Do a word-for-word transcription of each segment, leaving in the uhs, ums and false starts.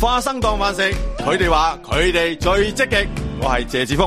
花生當飯食，佢哋話佢哋最積極。我係謝志峰。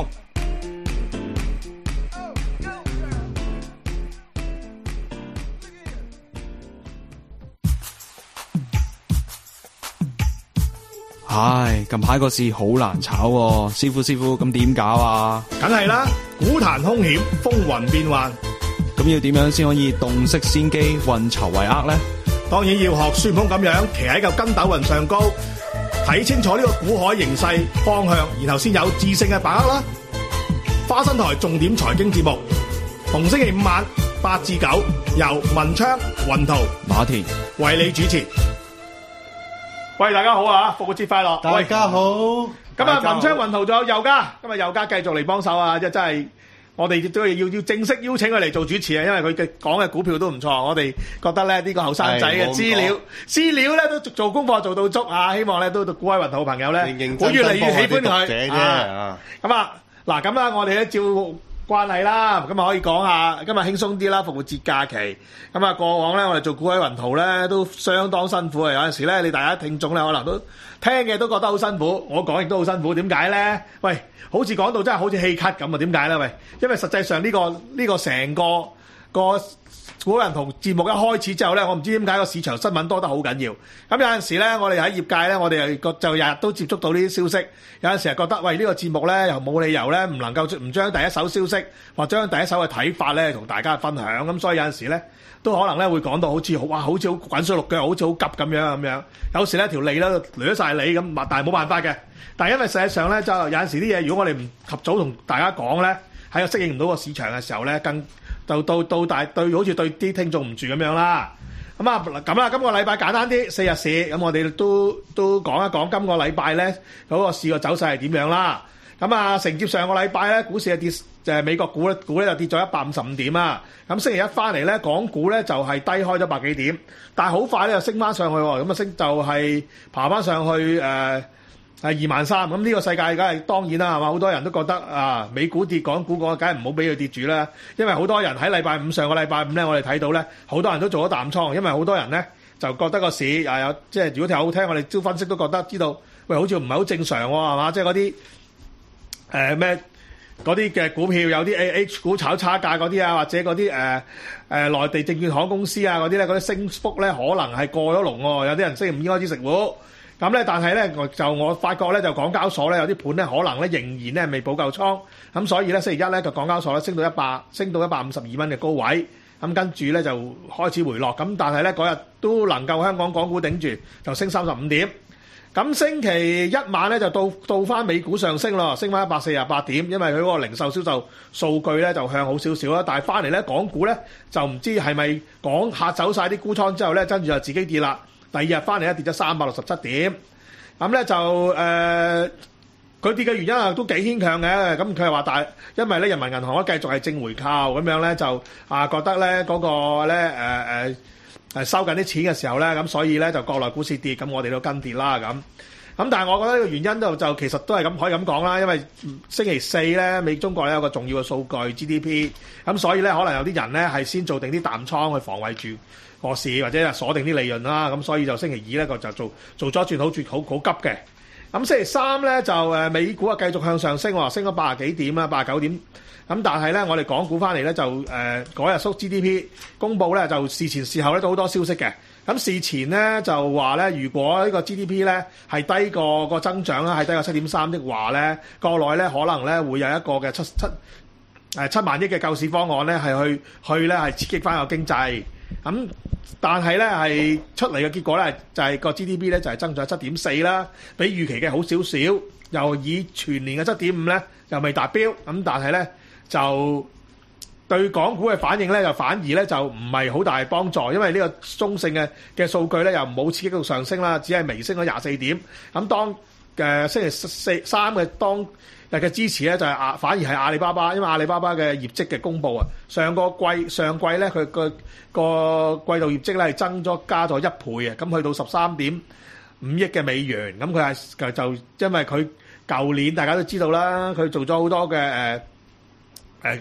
唉，近排個市好難炒喎，師傅師傅咁點搞啊？ 梗係啦，股壇兇險，風雲變幻， 咁要點樣先可以洞悉先機，運籌帷幄呢？ 當然要學孫悟空咁樣騎喺嚿筋斗雲上高，睇清楚呢個股海形勢方向，然後先有智勝嘅把握啦。花生台重點財經節目，逢星期五晚八至九，由文昌、雲圖、 馬田為你主持。喂，大家好啊！復活節快樂！ 大家好。 今日文昌雲圖仲有佑家，今日佑家繼續嚟幫手啊！即係真係，我哋都要要正式邀請佢嚟做主持啊！因為佢嘅講嘅股票都唔錯，我哋覺得咧呢個後生仔嘅資料資料咧都做功課做到足啊！希望咧都股海雲圖嘅朋友咧會越嚟越喜歡佢啊！咁啊嗱，咁啊我哋咧照慣例啦，咁啊可以講下今日輕鬆啲啦，復活節假期。咁啊過往咧，我哋做股海雲圖咧都相當辛苦啊！有陣時咧，你大家聽眾咧可能都聽嘅都覺得好辛苦，我講亦都好辛苦。點解咧？喂，好似講到真係好似氣咳咁啊！點解咧？喂，因為實際上呢個呢個成個個股海雲圖節目一開始之後咧，我唔知點解個市場新聞多得好緊要。咁有陣時咧，我哋喺業界咧，我哋又就日日都接觸到呢啲消息。有陣時係覺得，喂呢個節目咧又冇理由咧唔能夠唔將第一手消息或者將第一手嘅睇法咧同大家分享。咁所以有陣時咧都可能咧會講到好似好哇，好似好滾水淥腳，好似好急咁樣咁樣。有時咧條脷咧捋晒你咁，但係冇辦法嘅。但係因為實際上咧就有陣時啲嘢，如果我哋唔及早同大家講咧，喺個適應唔到個市場嘅時候咧，更就到到大對好似對啲聽眾唔住咁樣啦。咁啊咁啦，今個禮拜簡單啲四日市，咁我哋都都講一講今個禮拜咧嗰個市個走勢係點樣啦。咁啊承接上個禮拜咧，股市係跌，就係美國股咧股咧就跌咗一百五十五點啊。咁星期一翻嚟咧，港股咧就係低開咗百幾點，但係好快咧又升翻上去喎。咁啊升就係爬翻上去誒係二萬三。咁呢個世界梗係當然啦，係嘛？好多人都覺得啊，美股跌，港股個梗係唔好俾佢跌住啦。因為好多人喺禮拜五上個禮拜五咧，我哋睇到咧，好多人都做咗淡倉，因為好多人咧就覺得個市又有即係如果聽好聽，我哋招分析都覺得知道，喂好似唔係好正常喎，係嘛？即係嗰啲誒咩嗰啲嘅股票有啲 A H 股炒差價嗰啲啊，或者嗰啲誒誒內地證券行公司啊嗰啲咧，嗰啲升幅咧可能係過咗龍喎，有啲人星期五應該知食糊。咁咧，但係咧，就我發覺咧，就港交所咧有啲盤咧，可能咧仍然咧未補夠倉，咁所以咧星期一咧就港交所咧升到一百，升到一百五十二蚊嘅高位，咁跟住咧就開始回落，咁但係咧嗰日都能夠香港港股頂住，就升三十五點。咁星期一晚咧就到到翻美股上升咯，升翻一百四十八點，因為佢嗰個零售銷售數據咧就向好少少啦，但係翻嚟咧港股咧就唔知係咪講嚇走晒啲沽倉之後咧，跟住就自己跌啦。第二日翻嚟咧跌咗三百六十七點，咁咧就誒佢、呃、跌嘅原因啊都幾牽強嘅，咁佢係話大，因為咧人民銀行咧繼續係正回購，咁樣咧就啊覺得咧嗰、那個咧誒誒誒收緊啲錢嘅時候咧，咁所以咧就國內股市跌，咁我哋都跟跌啦咁。咁但係我覺得呢個原因就就其實都係咁可以咁講啦，因為星期四咧美中國咧有個重要嘅數據 G D P， 咁所以咧可能有啲人咧係先做定啲淡倉去防衞住個市，或者係鎖定啲利潤啦，咁所以就星期二咧個就做做咗一轉好轉好好急嘅。咁星期三咧就誒美股啊繼續向上升喎，升咗八十幾點啦，八十九點。咁但係咧我哋港股翻嚟咧就誒嗰日縮 G D P 公佈咧就事前事後咧都好多消息嘅。咁事前咧就話咧，如果呢個 G D P 咧係低過個增長啦，係低過七點三的話咧，國內咧可能咧會有一個嘅七七誒七萬億嘅救市方案咧，係去去咧係刺激翻個經濟。咁但係咧係出嚟嘅結果咧就係個 G D P 咧就係增長七點四啦，比預期嘅好少少。又以全年嘅七點五咧又未達標，咁但係咧就對港股嘅反應咧，就反而咧就唔係好大幫助，因為呢個中性嘅嘅數據咧又冇刺激到上升啦，只係微升咗廿四點。咁當嘅星期四三嘅當日嘅支持咧就係阿反而係阿里巴巴，因為阿里巴巴嘅業績嘅公佈啊，上個季上季咧佢個個季度業績咧係增咗加咗一倍啊，咁去到十三點五億嘅美元。咁佢係就因為佢舊年大家都知道啦，佢做咗好多嘅誒誒。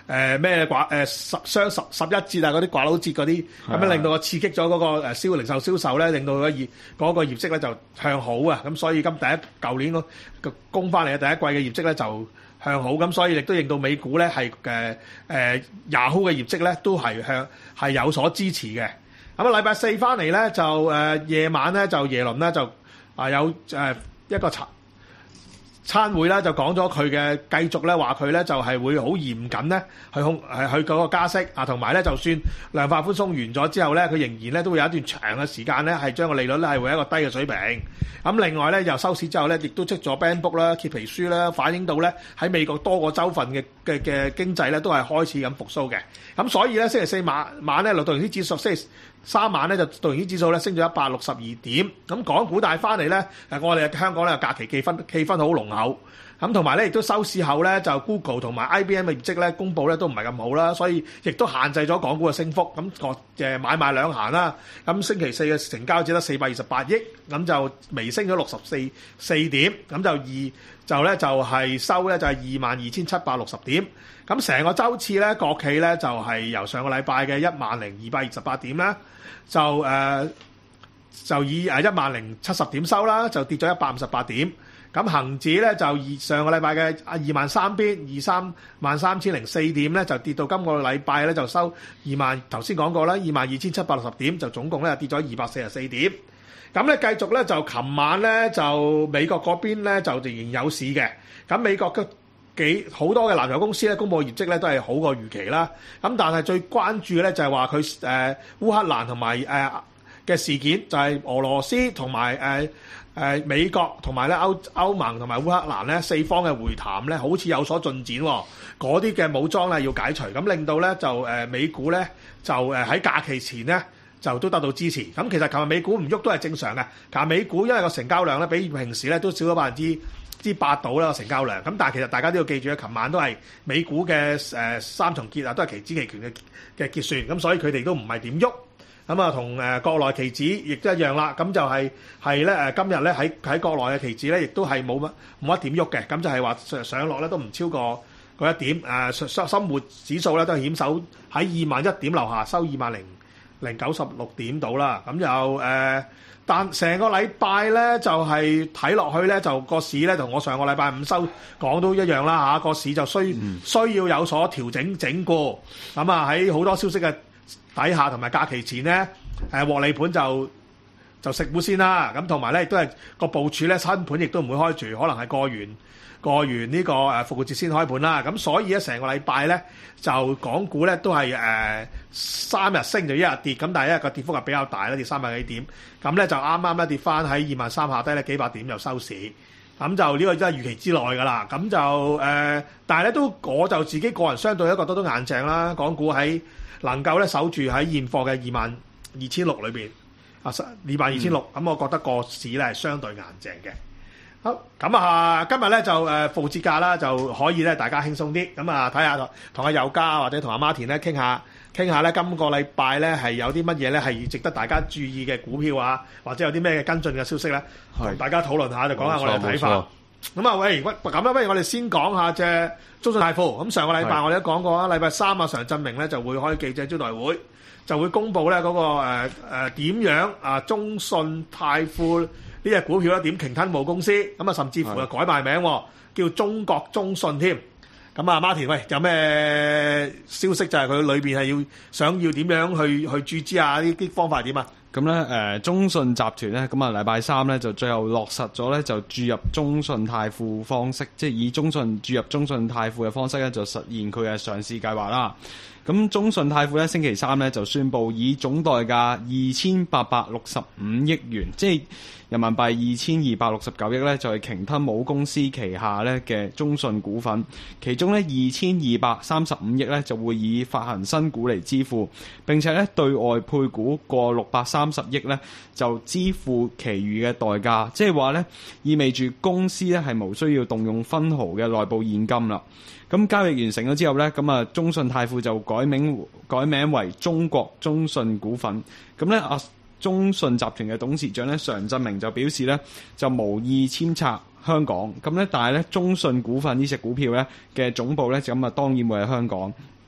誒咩掛誒十雙十十一折啊嗰啲掛佬節嗰啲，咁樣令到我刺激咗嗰個誒銷零售銷售咧，令到個業嗰個業績咧就向好啊！咁所以今第一舊年個供翻嚟嘅第一季嘅業績咧就向好，咁所以亦都令到美股咧係誒誒 Yahoo 嘅業績咧都係向係有所支持嘅。咁啊禮拜四翻嚟咧就誒夜晚咧就耶倫咧就啊有誒一個茶餐會啦，就講咗佢嘅繼續咧，話佢咧就係會好嚴謹咧去控係去嗰個加息啊，同埋咧就算量化寬鬆完咗之後咧，佢仍然咧都會有一段長嘅時間咧係將個利率咧係會一個低嘅水平。咁另外咧又收市之後咧，亦都出咗 Band Book 啦、揭皮書啦，反映到咧喺美國多個州份嘅嘅嘅經濟咧都係開始咁復甦嘅。咁所以咧星期四晚晚咧，道瓊斯指數星期三晚咧就道瓊斯指數咧升咗一百六十二點。咁港股帶翻嚟咧，誒我哋香港咧假期氣氛氣氛好濃厚。咁同埋咧，亦都收市後咧，就 Google 同埋 I B M 嘅業績咧公佈咧都唔係咁好啦，所以亦都限制咗港股嘅升幅。咁個誒買賣兩閒啦。咁星期四嘅成交只得四百二十八億，咁就微升咗六十四四點，咁就二就咧就係收咧就係二萬二千七百六十點。咁成個週次咧，國企咧就係由上個禮拜嘅一萬零二百二十八點啦，就誒、呃、就以誒一萬零七十點收啦，就跌咗一百五十八點。咁恆指咧就以上個禮拜嘅二萬三邊二三萬三千零四點咧，就跌到今個禮拜咧就收二萬，頭先講過啦，二萬二千七百六十點，就總共咧跌咗二百四十四點。咁咧繼續咧就琴晚咧就美國嗰邊咧就仍然有市嘅。咁美國嘅幾好多嘅藍籌公司咧公佈業績咧都係好過預期啦。咁但係最關注咧就係話佢誒烏克蘭同埋誒嘅事件，就係俄羅斯同埋誒。誒、呃、美國同埋咧歐歐盟同埋烏克蘭咧四方嘅會談咧，好似有所進展喎、哦。嗰啲嘅武裝咧要解除，咁令到咧就誒、呃、美股咧就誒喺、呃、假期前咧就都得到支持。咁其實琴日美股唔喐都係正常嘅。其實美股因為個成交量咧比平時咧都少咗百分之之八到啦個成交量。咁但係其實大家都要記住咧，琴晚都係美股嘅誒、呃、三重結啊，都係期指期權嘅嘅結算。咁所以佢哋都唔係點喐。咁啊，同誒國內期指亦都一樣啦。咁就係係咧誒，今日咧喺喺國內嘅期指咧，亦都係冇乜冇一點喐嘅。咁就係話上上落咧都唔超過嗰一點。誒生生活指數咧都係險守喺二萬一點樓下，收二萬零零九十六點到啦。咁就誒，但成個禮拜咧就係睇落去咧，就個市咧同我上個禮拜五收講都一樣啦嚇。個市就需需要有所調整整固。咁啊喺好多消息嘅底下同埋假期前咧，誒獲利盤就就食糊先啦。咁同埋咧亦都係個部署咧，新盤亦都唔會開住，可能係過完過完呢個誒復活節先開盤啦。咁所以咧成個禮拜咧就港股咧都係誒三日升就一日跌，咁但係一日個跌幅係比較大啦，跌三百幾點。咁咧就啱啱咧跌翻喺二萬三下低咧幾百點就收市。咁就呢個真係預期之內㗎啦。咁就誒、呃，但係咧都我就自己個人相對咧覺得都硬淨啦。港股喺能夠咧守住喺現貨嘅二萬二千六裏邊，啊二萬二千六，咁我覺得個市咧係相對硬淨嘅。好，咁啊今日咧就誒復活節假啦，就可以咧大家輕鬆啲，咁啊睇下同阿友嘉或者同阿 Martin 咧傾下傾下咧今個禮拜咧係有啲乜嘢咧係值得大家注意嘅股票啊，或者有啲咩跟進嘅消息咧，同大家討論下，就講下我哋嘅睇法。咁啊，喂，咁啊，不如我哋先講下隻中信泰富。咁上個禮拜我哋都講過啦，禮拜三啊，常振明咧就會開記者招待會，就會公布咧嗰個誒誒點樣啊中信泰富呢隻股票咧點鯨吞母公司，咁啊甚至乎啊改埋名，叫中國中信添。咁啊，Martin，喂，有咩消息就係佢裏邊係要想要點樣去去注資啊？呢啲方法係點啊？ 咁咧，誒、呃、中信集團咧，咁啊禮拜三咧就最後落實咗咧，就注入中信泰富方式，即係以中信注入中信泰富嘅方式咧，就實現佢嘅上市計劃啦。咁中信泰富咧星期三咧就宣布以總代價二千八百六十五億元，即係人民幣二千二百六十九億咧，就係鯨吞母公司旗下咧嘅中信股份，其中咧二千二百三十五億咧就會以發行新股嚟支付，並且咧對外配股過六百三十億咧就支付其餘嘅代價，即係話咧意味住公司咧係無需要動用分毫嘅內部現金啦。咁交易完成咗之後咧，咁啊中信泰富就改名改名為中國中信股份。咁咧啊中信集團嘅董事長咧常振明就表示咧就無意遷冊香港。咁咧但係咧中信股份呢隻股票咧嘅總部咧咁啊當然會喺香港。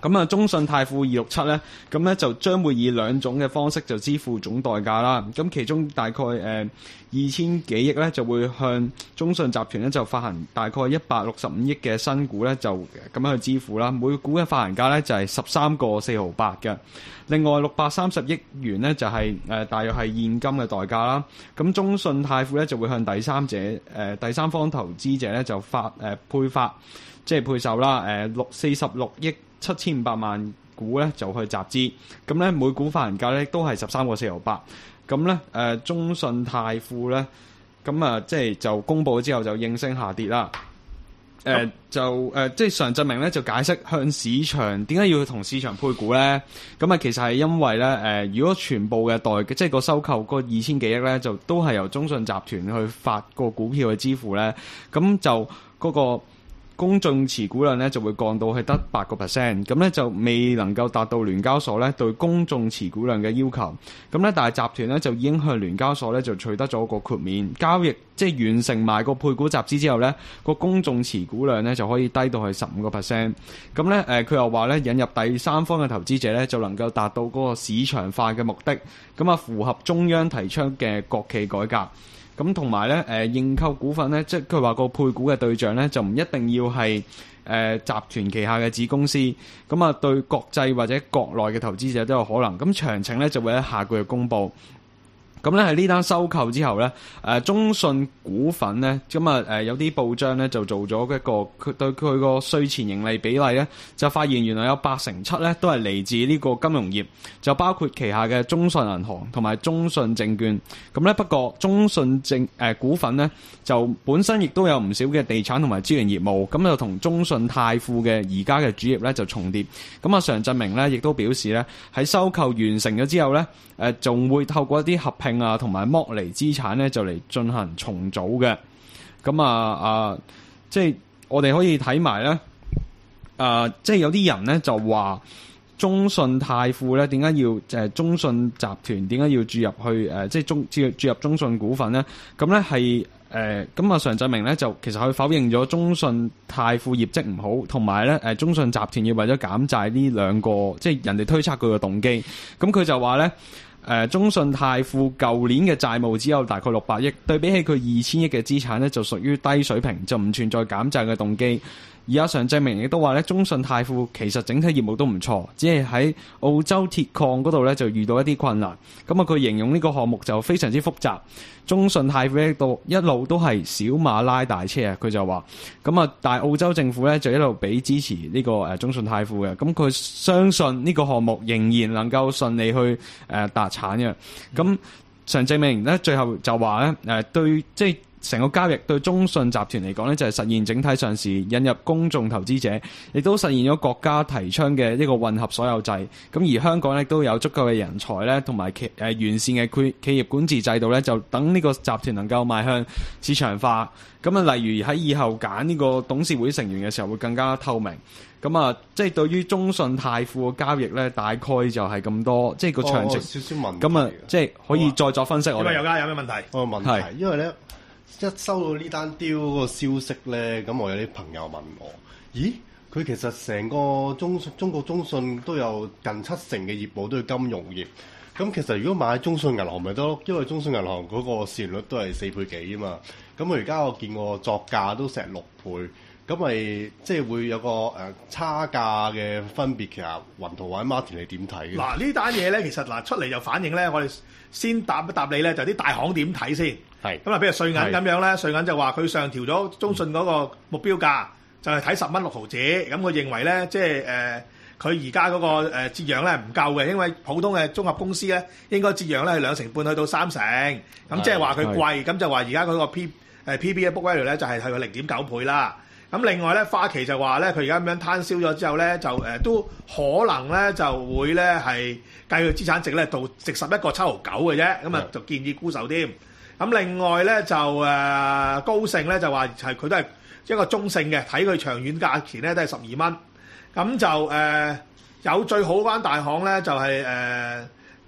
咁啊，中信泰富二六七咧，咁咧就將會以兩種嘅方式就支付總代價啦。咁其中大概誒二千幾億咧，就會向中信集團咧就發行大概一百六十五億嘅新股咧，就咁樣去支付啦。每股嘅發行價咧就係十三個四毫八嘅。另外六百三十億元咧就係、是、誒、呃、大約係現金嘅代價啦。咁中信泰富咧就會向第三者誒、呃、第三方投資者咧就發誒、呃、配發即係配售啦。誒六四十六億七千五百萬股咧就去集資，咁咧每股發行價咧都係十三個四毫八，咁咧誒中信泰富咧，咁啊即係就公佈咗之後就應聲下跌啦。誒、呃嗯、就誒、呃、即係常振明咧就解釋向市場點解要同市場配股咧？咁啊其實係因為咧誒、呃，如果全部嘅代即係個收購嗰二千幾億咧，就都係由中信集團去發個股票去支付咧，咁就嗰、嗰個公眾持股量咧就會降到係得八個 percent， 咁咧就未能夠達到聯交所咧對公眾持股量嘅要求。咁咧但係集團咧就已經向聯交所咧就取得咗個豁免交易，即係完成埋個配股集資之後咧，個公眾持股量咧就可以低到係十五個 percent。咁咧誒佢又話咧引入第三方嘅投資者咧就能夠達到嗰個市場化嘅目的，咁啊符合中央提倡嘅國企改革。咁同埋咧，誒、呃、認購股份咧，即係佢話個配股嘅對象咧，就唔一定要係誒、呃、集團旗下嘅子公司，咁啊對國際或者國內嘅投資者都有可能。咁詳情咧就會喺下個月公佈。咁咧喺呢單收購之後咧，誒、呃、中信股份咧，咁啊誒有啲報章咧就做咗一個佢對佢個稅前盈利比例咧，就發現原來有八成七咧都係嚟自呢個金融業，就包括旗下嘅中信銀行同埋中信證券。咁咧不過中信證誒、呃、股份咧就本身亦都有唔少嘅地產同埋資源業務，咁就同中信泰富嘅而家嘅主業咧就重疊。咁啊常振明咧亦都表示咧喺收購完成咗之後咧，誒仲會透過一啲合併啊，同埋剝離資產咧，就嚟進行重組嘅。咁啊啊，即係我哋可以睇埋咧，啊，即係有啲人咧就話中信泰富咧，點解要誒、呃、中信集團點解要注入去誒、呃，即係中注注入中信股份咧？咁咧係誒，咁啊常振明咧就其實佢否認咗中信泰富業績唔好，同埋咧誒中信集團要為咗減債呢兩個，即係人哋推測佢嘅動機。咁佢就話咧。誒、呃、中信泰富舊年嘅債務只有大概六百億，對比起佢二千億嘅資產咧，就屬於低水平，就唔存在減債嘅動機。而阿常振明亦都話咧，中信泰富其實整體業務都唔錯，只係喺澳洲鐵礦嗰度咧就遇到一啲困難。咁啊，佢形容呢個項目就非常之複雜。中信泰富呢度一路都係小馬拉大車啊，佢就話。咁啊，但係澳洲政府咧就一路俾支持呢個誒中信泰富嘅。咁佢相信呢個項目仍然能夠順利去誒達產嘅。咁常振明咧最後就話咧誒對即係。成個交易對中信集團嚟講呢就係實現整體上市，引入公眾投資者，亦都實現咗國家提倡嘅一個混合所有制。咁而香港呢都有足夠嘅人才呢同埋企誒完善嘅企企業管治制度呢，就等呢個集團能夠邁向市場化。咁啊，例如喺以後揀呢個董事會成員嘅時候會更加透明。咁啊，即係對於中信泰富嘅交易呢，大概就係咁多，即係個詳情。 少少問題。 咁啊，即係可以再作分析。我哋有㗎，有咩問題？ 我個問題，因為呢。一收到呢單 deal 嗰個消息咧，咁我有啲朋友問我：咦，佢其實成個中中國中信都有近七成嘅業務都係金融業。咁其實如果買中信銀行咪得咯，因為中信銀行嗰個市盈率都係四倍幾啊嘛。咁我而家我見過作價都成六倍，咁咪即係會有個誒、呃、差價嘅分別。其實雲圖或者 Martin 你點睇嘅？嗱， 呢單嘢咧，其實嗱出嚟就反映咧，我哋先答一答你咧，就啲、是、大行點睇先。係咁啊，譬如瑞銀咁樣咧，瑞銀就話佢上調咗中信嗰個目標價，就係睇十蚊六毫子。咁佢認為咧，即係誒佢而家嗰個誒折讓咧唔夠嘅，因為普通嘅綜合公司咧應該折讓咧係兩成半去到三成。咁即係話佢貴，咁就話而家嗰個 P 誒 P B 嘅 book value 咧就係係佢零點九倍啦。咁另外咧，花旗就話咧，佢而家咁樣攤銷咗之後咧，就誒、呃、都可能咧就會咧係計佢資產值咧到值十一個七毫九嘅啫。咁啊就建議沽售添。咁另外咧就誒、呃、高盛咧就話係佢都係一個中性嘅，睇佢長遠價錢咧都係十二蚊。咁就誒、呃、有最好嗰間大行咧就係誒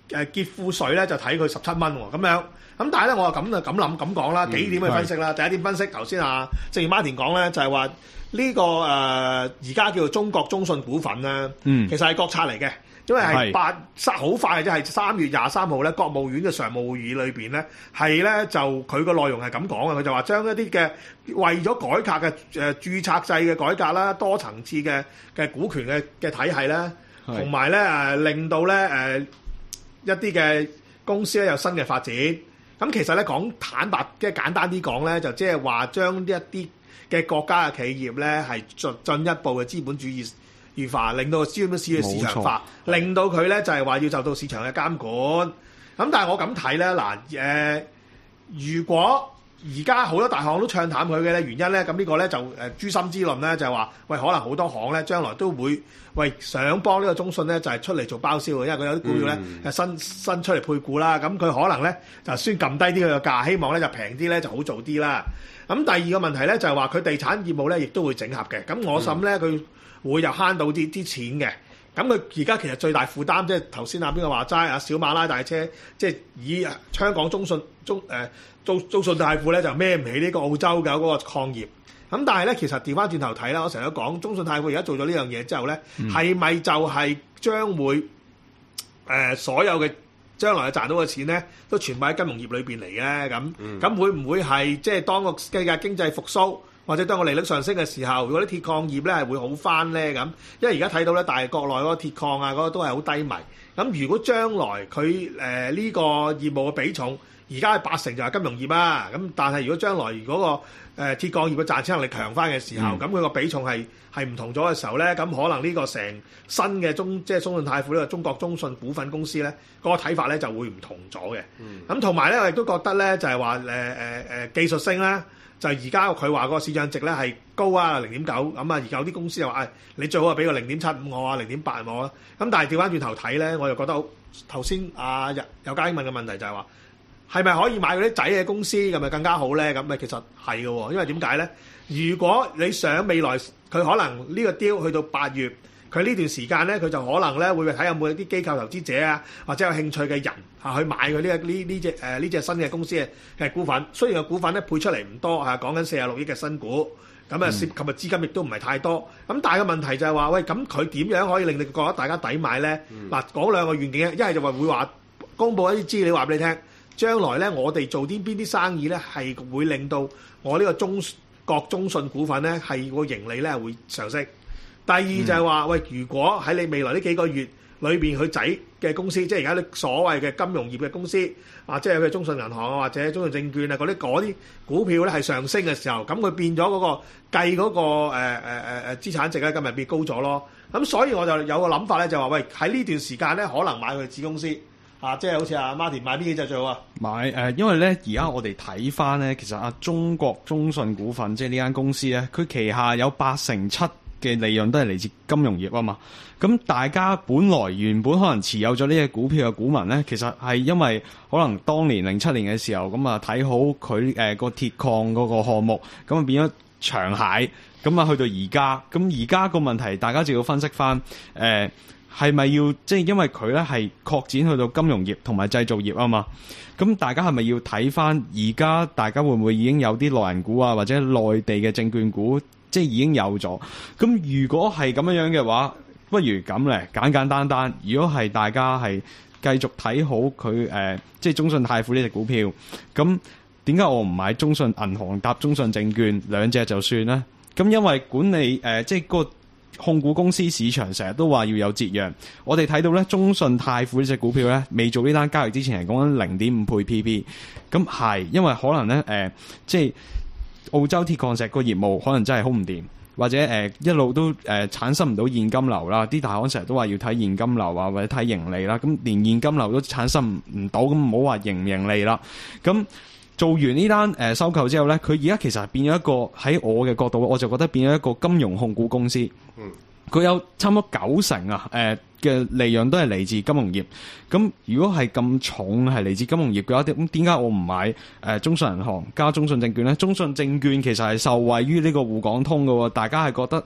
誒結庫水咧就睇佢十七蚊喎，咁樣。咁但係咧，我就咁就咁諗咁講啦，幾點去分析啦？第一點分析，頭先啊，正如 Martin 講咧，就係話呢個誒而家叫做中國中信股份咧， 嗯、 其實係國策嚟嘅，因為係八三好快嘅啫，係三月廿三號咧，國務院嘅常務會議裏邊咧，係咧就佢個內容係咁講嘅，佢就話將一啲嘅為咗改革嘅誒註冊制嘅改革啦，多層次嘅嘅股權嘅嘅體系咧，同埋咧誒令到咧誒、呃、一啲嘅公司咧有新嘅發展。咁其實咧講坦白，即係簡單啲講咧，就即係話將呢一啲嘅國家嘅企業咧係進進一步嘅資本主義化，令到個資本市嘅市場化，令到佢咧就係話要受到市場嘅監管。咁但係我咁睇咧，嗱誒，如果而家好多大行都唱淡佢嘅咧，原因咧，咁呢個咧就誒誅心之論咧，就係話喂，可能好多行咧將來都會喂想幫呢個中信咧就係出嚟做包銷嘅，因為佢有啲股票咧係新新出嚟配股啦，咁佢可能咧就先撳低啲佢嘅價，希望咧就平啲咧就好做啲啦。咁第二個問題咧就係話佢地產業務咧亦都會整合嘅，咁我諗咧佢會又慳到啲啲錢嘅。咁佢而家其實最大負擔即係頭先啊邊個話齋啊小馬拉大車，即係以香港中信中誒中中信泰富咧就孭唔起呢個澳洲嘅嗰個礦業。咁但係咧其實調翻轉頭睇啦，我成日都講中信泰富而家做咗呢樣嘢之後咧，係咪、嗯、就係將會誒、呃、所有嘅將來賺到嘅錢咧，都全部喺金融業裏邊嚟咧？咁咁、嗯、會唔會係即係當個世界經濟復甦？或者當個利率上升嘅時候，如果啲鐵礦業咧係會好翻咧咁，因為而家睇到咧，但係國內嗰個鐵礦啊嗰個都係好低迷。咁如果將來佢誒呢個業務嘅比重，而家係八成就係金融業啊。咁但係如果將來如果個誒鐵礦業嘅賺錢能力強翻嘅時候，咁佢個比重係係唔同咗嘅時候咧，咁可能呢個成新嘅中即係中信泰富呢個中國中信股份公司咧，嗰、那個睇法咧就會唔同咗嘅。咁同埋咧，我亦都覺得咧就係話誒誒誒技術性啦。就係而家佢話個市漲值咧係高啊零點九咁啊，而有啲公司又話誒你最好係俾個零點七五我啊零點八我啊，咁但係調翻轉頭睇咧，我又覺得頭先啊有嘉英問嘅問題就係話係咪可以買嗰啲仔嘅公司咁咪更加好咧？咁咪其實係嘅喎，因為點解咧？如果你想未來佢可能呢個 deal 去到八月。佢呢段時間咧，佢就可能咧會睇有冇啲機構投資者啊，或者有興趣嘅人嚇去買佢呢個呢呢隻誒呢隻新嘅公司嘅嘅股份。雖然個股份咧配出嚟唔多嚇，講緊四十六億嘅新股，咁啊涉及嘅資金亦都唔係太多。咁但係個問題就係話，喂，咁佢點樣可以令你覺得大家抵買咧？嗱、嗯，講兩個願景，一係就話會話公佈一啲資料話俾你聽，將來咧我哋做啲邊啲生意咧係會令到我呢個中國中信股份咧係個盈利咧會上升。第二就係話，喂，如果喺你未來呢幾個月裏邊佢仔嘅公司，即係而家你所謂嘅金融業嘅公司，啊，即係佢中信銀行啊，或者中信證券啊，嗰啲嗰啲股票咧係上升嘅時候，咁佢變咗嗰、嗰個計嗰、嗰個誒誒誒誒資產值咧，今日變高咗咯。咁所以我就有個諗法咧，就話喂喺呢段時間咧，可能買佢子公司啊，即係好似阿 Martin 買邊幾隻最好啊？ 買誒、呃，因為咧而家我哋睇翻咧，其實啊中國中信股份即係呢間公司咧，佢旗下有八成七嘅利潤都係嚟自金融業啊嘛，咁大家本來原本可能持有咗呢隻股票嘅股民咧，其實係因為可能當年零七年嘅時候咁啊睇好佢誒個鐵礦嗰個項目，咁啊變咗長蟹，咁啊去到而家，咁而家個問題大家就要分析翻誒係咪要即係因為佢咧係擴展去到金融業同埋製造業啊嘛，咁大家係咪要睇翻而家大家會唔會已經有啲內銀股啊或者內地嘅證券股？即係已經有咗，咁如果係咁樣樣嘅話，不如咁咧，簡簡單單。如果係大家係繼續睇好佢誒、呃，即係中信泰富呢隻股票，咁點解我唔買中信銀行搭中信證券兩隻就算咧？咁因為管理誒、呃，即係個控股公司市場成日都話要有折讓，我哋睇到咧中信泰富呢隻股票咧，未做呢單交易之前係講緊零點五倍 P B， 咁係因為可能咧誒、呃，即係。澳洲鐵礦石個業務可能真係好唔掂，或者誒、呃、一路都誒、呃、產生唔到現金流啦。啲大行成日都話要睇現金流啊，或者睇盈利啦。咁連現金流都產生唔到，咁唔好話盈唔盈利啦。咁做完呢單誒收購之後咧，佢而家其實係變咗一個喺我嘅角度，我就覺得變咗一個金融控股公司。嗯，佢有差唔多九成啊誒。呃嘅利潤都係嚟自金融業，咁如果係咁重係嚟自金融業嘅話，咁點解我唔買誒、呃、中信銀行加中信證券咧？中信證券其實係受惠於呢個滬港通嘅喎，大家係覺得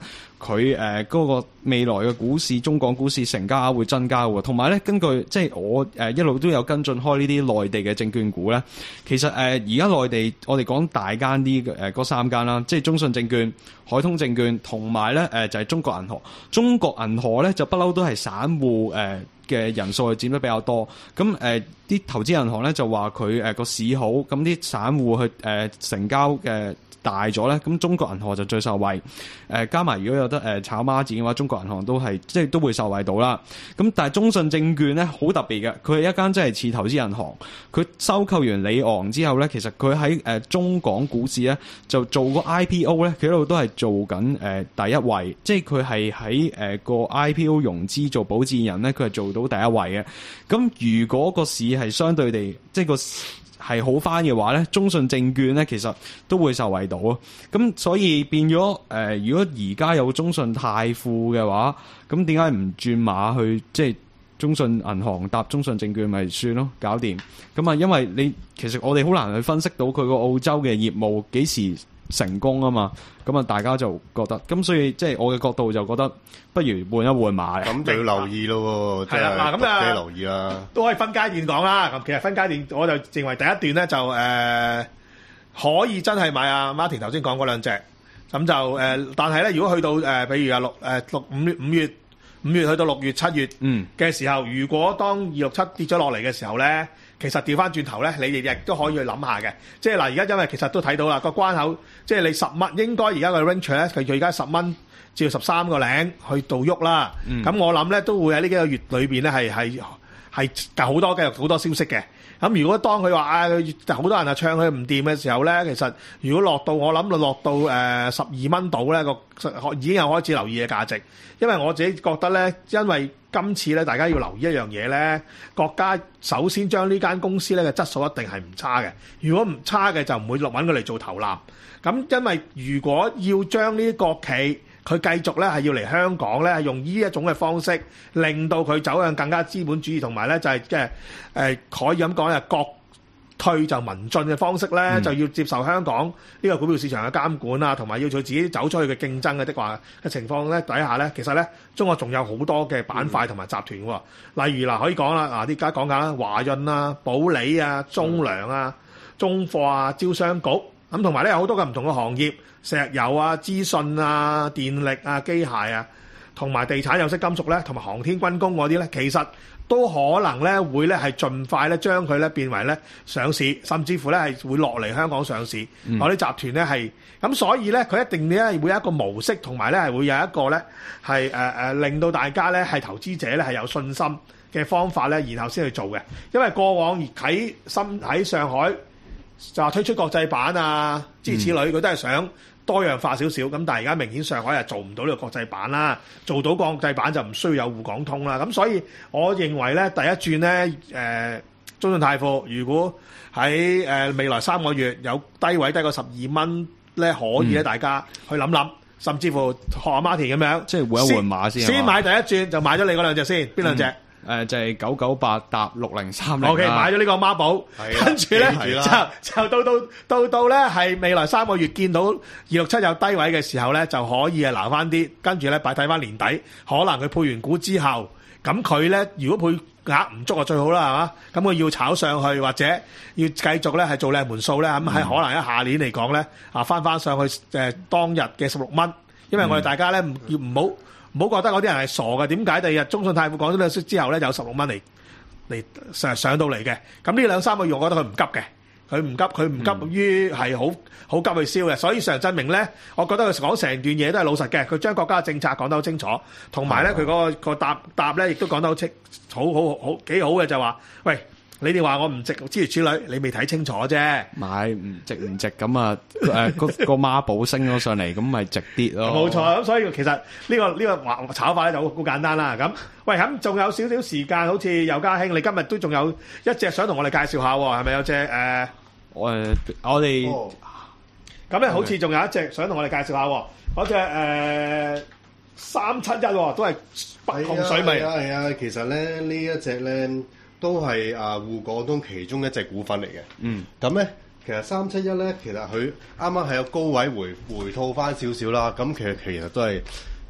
佢誒嗰個未來嘅股市、中港股市成交額會增加喎。同埋咧，根據即係我誒、呃、一路都有跟進開呢啲內地嘅證券股咧，其實誒而家內地我哋講大間啲嘅誒嗰三間啦，即係中信證券、海通證券同埋咧誒就係、是、中國銀行。中國銀行咧就不嬲都係散戶誒。呃嘅人數係佔得比較多，咁誒啲投資銀行咧就話佢誒個市好，咁啲散戶去誒、呃、成交嘅大咗咧，咁中國銀行就最受惠，誒、呃、加埋如果有得誒、呃、炒孖展嘅話，中國銀行都係即係都會受惠到啦。咁但係中信證券咧好特別嘅，佢係一間真係似投資銀行，佢收購完里昂之後咧，其實佢喺誒中港股市咧就做個 I P O 咧，佢一路都係做緊誒、呃、第一位，即係佢係喺誒個 I P O 融資做保薦人咧，佢係做到第一位嘅。咁如果個市係相對地即係個係好翻嘅話咧，中信證券咧其實都會受惠到啊。咁所以變咗誒、呃，如果而家有中信泰富嘅話，咁點解唔轉馬去即係中信銀行搭中信證券咪算咯，搞掂。咁啊，因為你其實我哋好難去分析到佢個澳洲嘅業務幾時成功啊嘛。咁啊，大家就覺得咁，所以即係我嘅角度就覺得不如換一換馬。 咁就要留意咯，即係嗱咁啊， 留意啦。 都可以分階段講啦。咁其實分階段，我就認為第一段咧就誒、呃、可以真係買阿 Martin 頭先講嗰兩隻，咁就誒、呃，但係咧如果去到誒，比、呃、如啊六誒六五月五月五月去到六月七月嘅時候，嗯、如果當二六七跌咗落嚟嘅時候咧，其實調翻轉頭咧，你哋亦都可以去諗下嘅。即係嗱，而家因為其實都睇到啦，個關口即係你十蚊，應該而家個 range 咧，佢而家十蚊至到十三個零去到喐啦。咁、嗯、我諗咧都會喺呢幾個月裏邊咧係係係好多嘅好多消息嘅。咁如果當佢話啊，好多人啊唱佢唔掂嘅時候咧，其實如果落到我諗落到誒十二蚊度咧，個已經有開始留意嘅價值。因為我自己覺得咧，因為今次咧大家要留意一樣嘢咧，國家首先將呢間公司咧嘅質素一定係唔差嘅。如果唔差嘅就唔會落揾佢嚟做頭纜。咁因為如果要將呢啲國企佢繼續咧係要嚟香港咧，係用呢一種嘅方式，令到佢走向更加資本主義，同埋咧就係即係誒可以咁講咧，國退就民進嘅方式咧，嗯、就要接受香港呢個股票市場嘅監管啊，同埋要佢自己走出去嘅競爭嘅的話嘅情況咧底下咧，其實咧中國仲有好多嘅板塊同埋集團喎，嗯、例如嗱可以講啦，嗱啲而家講緊啦，華潤啊、保利啊、中糧啊、中貨啊、招商局咁，同埋咧有好多嘅唔同嘅行業，石油啊、資訊啊、電力啊、機械啊，同埋地產有色金屬咧，同埋航天軍工嗰啲咧，其實都可能咧會咧係盡快咧將佢咧變為咧上市，甚至乎咧係會落嚟香港上市。我啲、嗯、集團咧係咁，所以咧佢一定咧會有一個模式，同埋咧係會有一個咧係誒誒令到大家咧係投資者咧係有信心嘅方法咧，然後先去做嘅。因為過往喺深喺上海就話推出國際版啊，諸如此類，佢都係想多樣化少少。咁但係而家明顯上海係做唔到呢個國際版啦，做到國際版就唔需要有滬港通啦。咁所以我認為咧，第一轉咧，誒、呃、中信泰富如果喺誒、呃、未來三個月有低位低過十二蚊咧，可以咧大家去諗諗，嗯、甚至乎學阿 Martin 咁樣， 即係換一換馬先。先買第一轉就買咗你嗰兩隻先，邊兩隻？嗯誒、呃、就係九九八搭六零三零 O.K. 買咗呢個孖寶，跟住咧就就到到到到咧係未來三個月見到二六七有低位嘅時候咧，就可以係留翻啲，跟住咧擺睇翻年底，可能佢配完股之後，咁佢咧如果配額唔足就最好啦，係嘛？咁佢要炒上去或者要繼續咧係做靚門數咧，咁喺、嗯、可能喺下年嚟講咧啊翻翻上去誒、呃、當日嘅十六蚊，因為我哋大家咧唔要唔好。唔好覺得嗰啲人係傻嘅，點解第二日中信泰富講咗呢個息之後咧，有十六蚊嚟嚟上上到嚟嘅？咁呢兩三個月，我覺得佢唔急嘅，佢唔急，佢唔急於係好好急去燒嘅。所以常振明咧，我覺得佢講成段嘢都係老實嘅，佢將國家嘅政策講得好清楚，同埋咧佢嗰個個答答咧亦都講得好清，好好好幾好嘅就話，喂。你哋話我唔值諸如此類，你未睇清楚啫。買唔值唔值咁啊？誒個個孖寶升咗上嚟，咁咪值啲咯。冇錯，咁所以其實呢、呢個呢、呢個炒法咧就好簡單啦。咁喂，咁仲有少少時間，好似尤家興，你今日都仲有一隻想同我哋介紹下喎，係咪有隻誒？呃、我我哋咁咧，好似仲有一隻想同我哋介紹下喎，嗰隻誒三七一喎，都係北控水味。係啊係啊， 其實咧呢一隻咧。都係啊滬港通其中一隻股份嚟嘅。嗯，咁咧其實三七一咧，其實佢啱啱係有高位回回吐翻少少啦。咁其實其實都係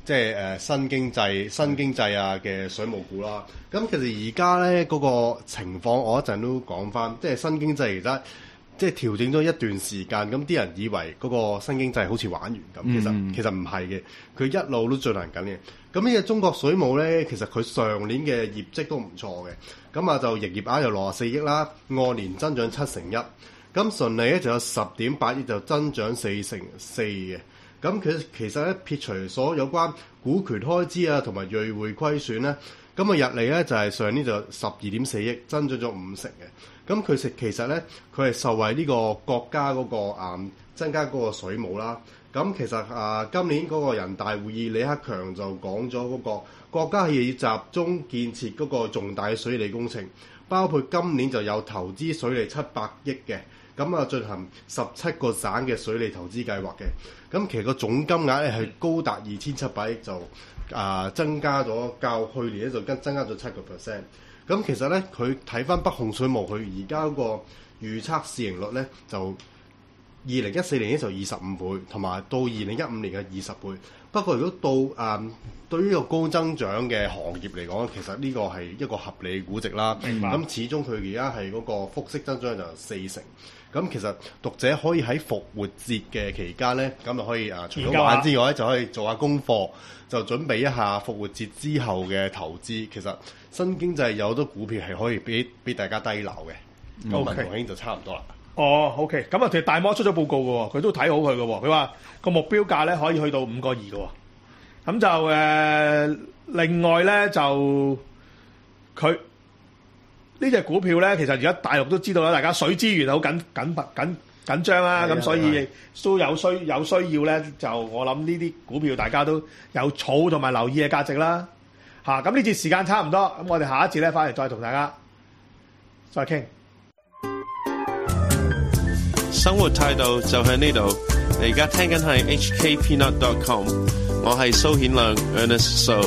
即係誒、呃、新經濟、新經濟啊嘅水務股啦。咁其實而家咧嗰個情況，我一陣都講翻，即係新經濟其實即係調整咗一段時間，咁啲人以為嗰個新經濟好似玩完咁，其實、嗯、其實唔係嘅，佢一路都進行緊嘅。咁呢個中國水務咧，其實佢上年嘅業績都唔錯嘅，咁啊就營業額有六十四億啦，按年增長七成一，咁純利咧就有十點八億，就增長四成四嘅。咁其其實咧撇除所有關股權開支啊同埋匯匯虧損咧，咁啊日利咧就係、是、上年就十二點四億，增長咗五成嘅。咁佢實其實咧，佢係受惠呢個國家嗰、那個、嗯、增加嗰個水務啦。咁其實啊、呃，今年嗰個人大會議，李克強就講咗嗰個國家係要集中建設嗰個重大嘅水利工程，包括今年就有投資水利七百億嘅，咁啊進行十七個省嘅水利投資計劃嘅。咁其實個總金額咧係高達二千七百億，就啊、呃、增加咗較去年咧就跟增加咗七個 percent。咁其實咧，佢睇翻北控水務，佢而家嗰個預測市盈率咧，就二零一四年咧就二十五倍，同埋到二零一五年嘅二十倍。不過，如果到誒、嗯、對於呢個高增長嘅行業嚟講，其實呢個係一個合理估值啦。咁、嗯、始終佢而家係嗰個複式增長就四成。咁其實讀者可以喺復活節嘅期間咧，咁就可以啊，除咗玩之外咧，就可以做下功課，就準備一下復活節之後嘅投資。其實新經濟有好多股票係可以俾俾大家低撈嘅。咁文同兄就差唔多啦。 哦 ，OK，咁啊，其實大摩出咗報告嘅喎，佢都睇好佢嘅喎。佢話個目標價咧可以去到五個二嘅喎。咁就誒、呃，另外咧就佢。呢隻股票咧，其實而家大陸都知道啦，大家水資源好緊緊緊緊張啦，咁所以都有需有需要咧，就我諗呢啲股票大家都有儲同埋留意嘅價值啦。嚇，咁呢節時間差唔多，咁我哋下一節咧翻嚟再同大家再傾。 生活態度就喺呢度，你而家聽緊係 H K Peanut dot com， 我係蘇顯亮 Ernest So。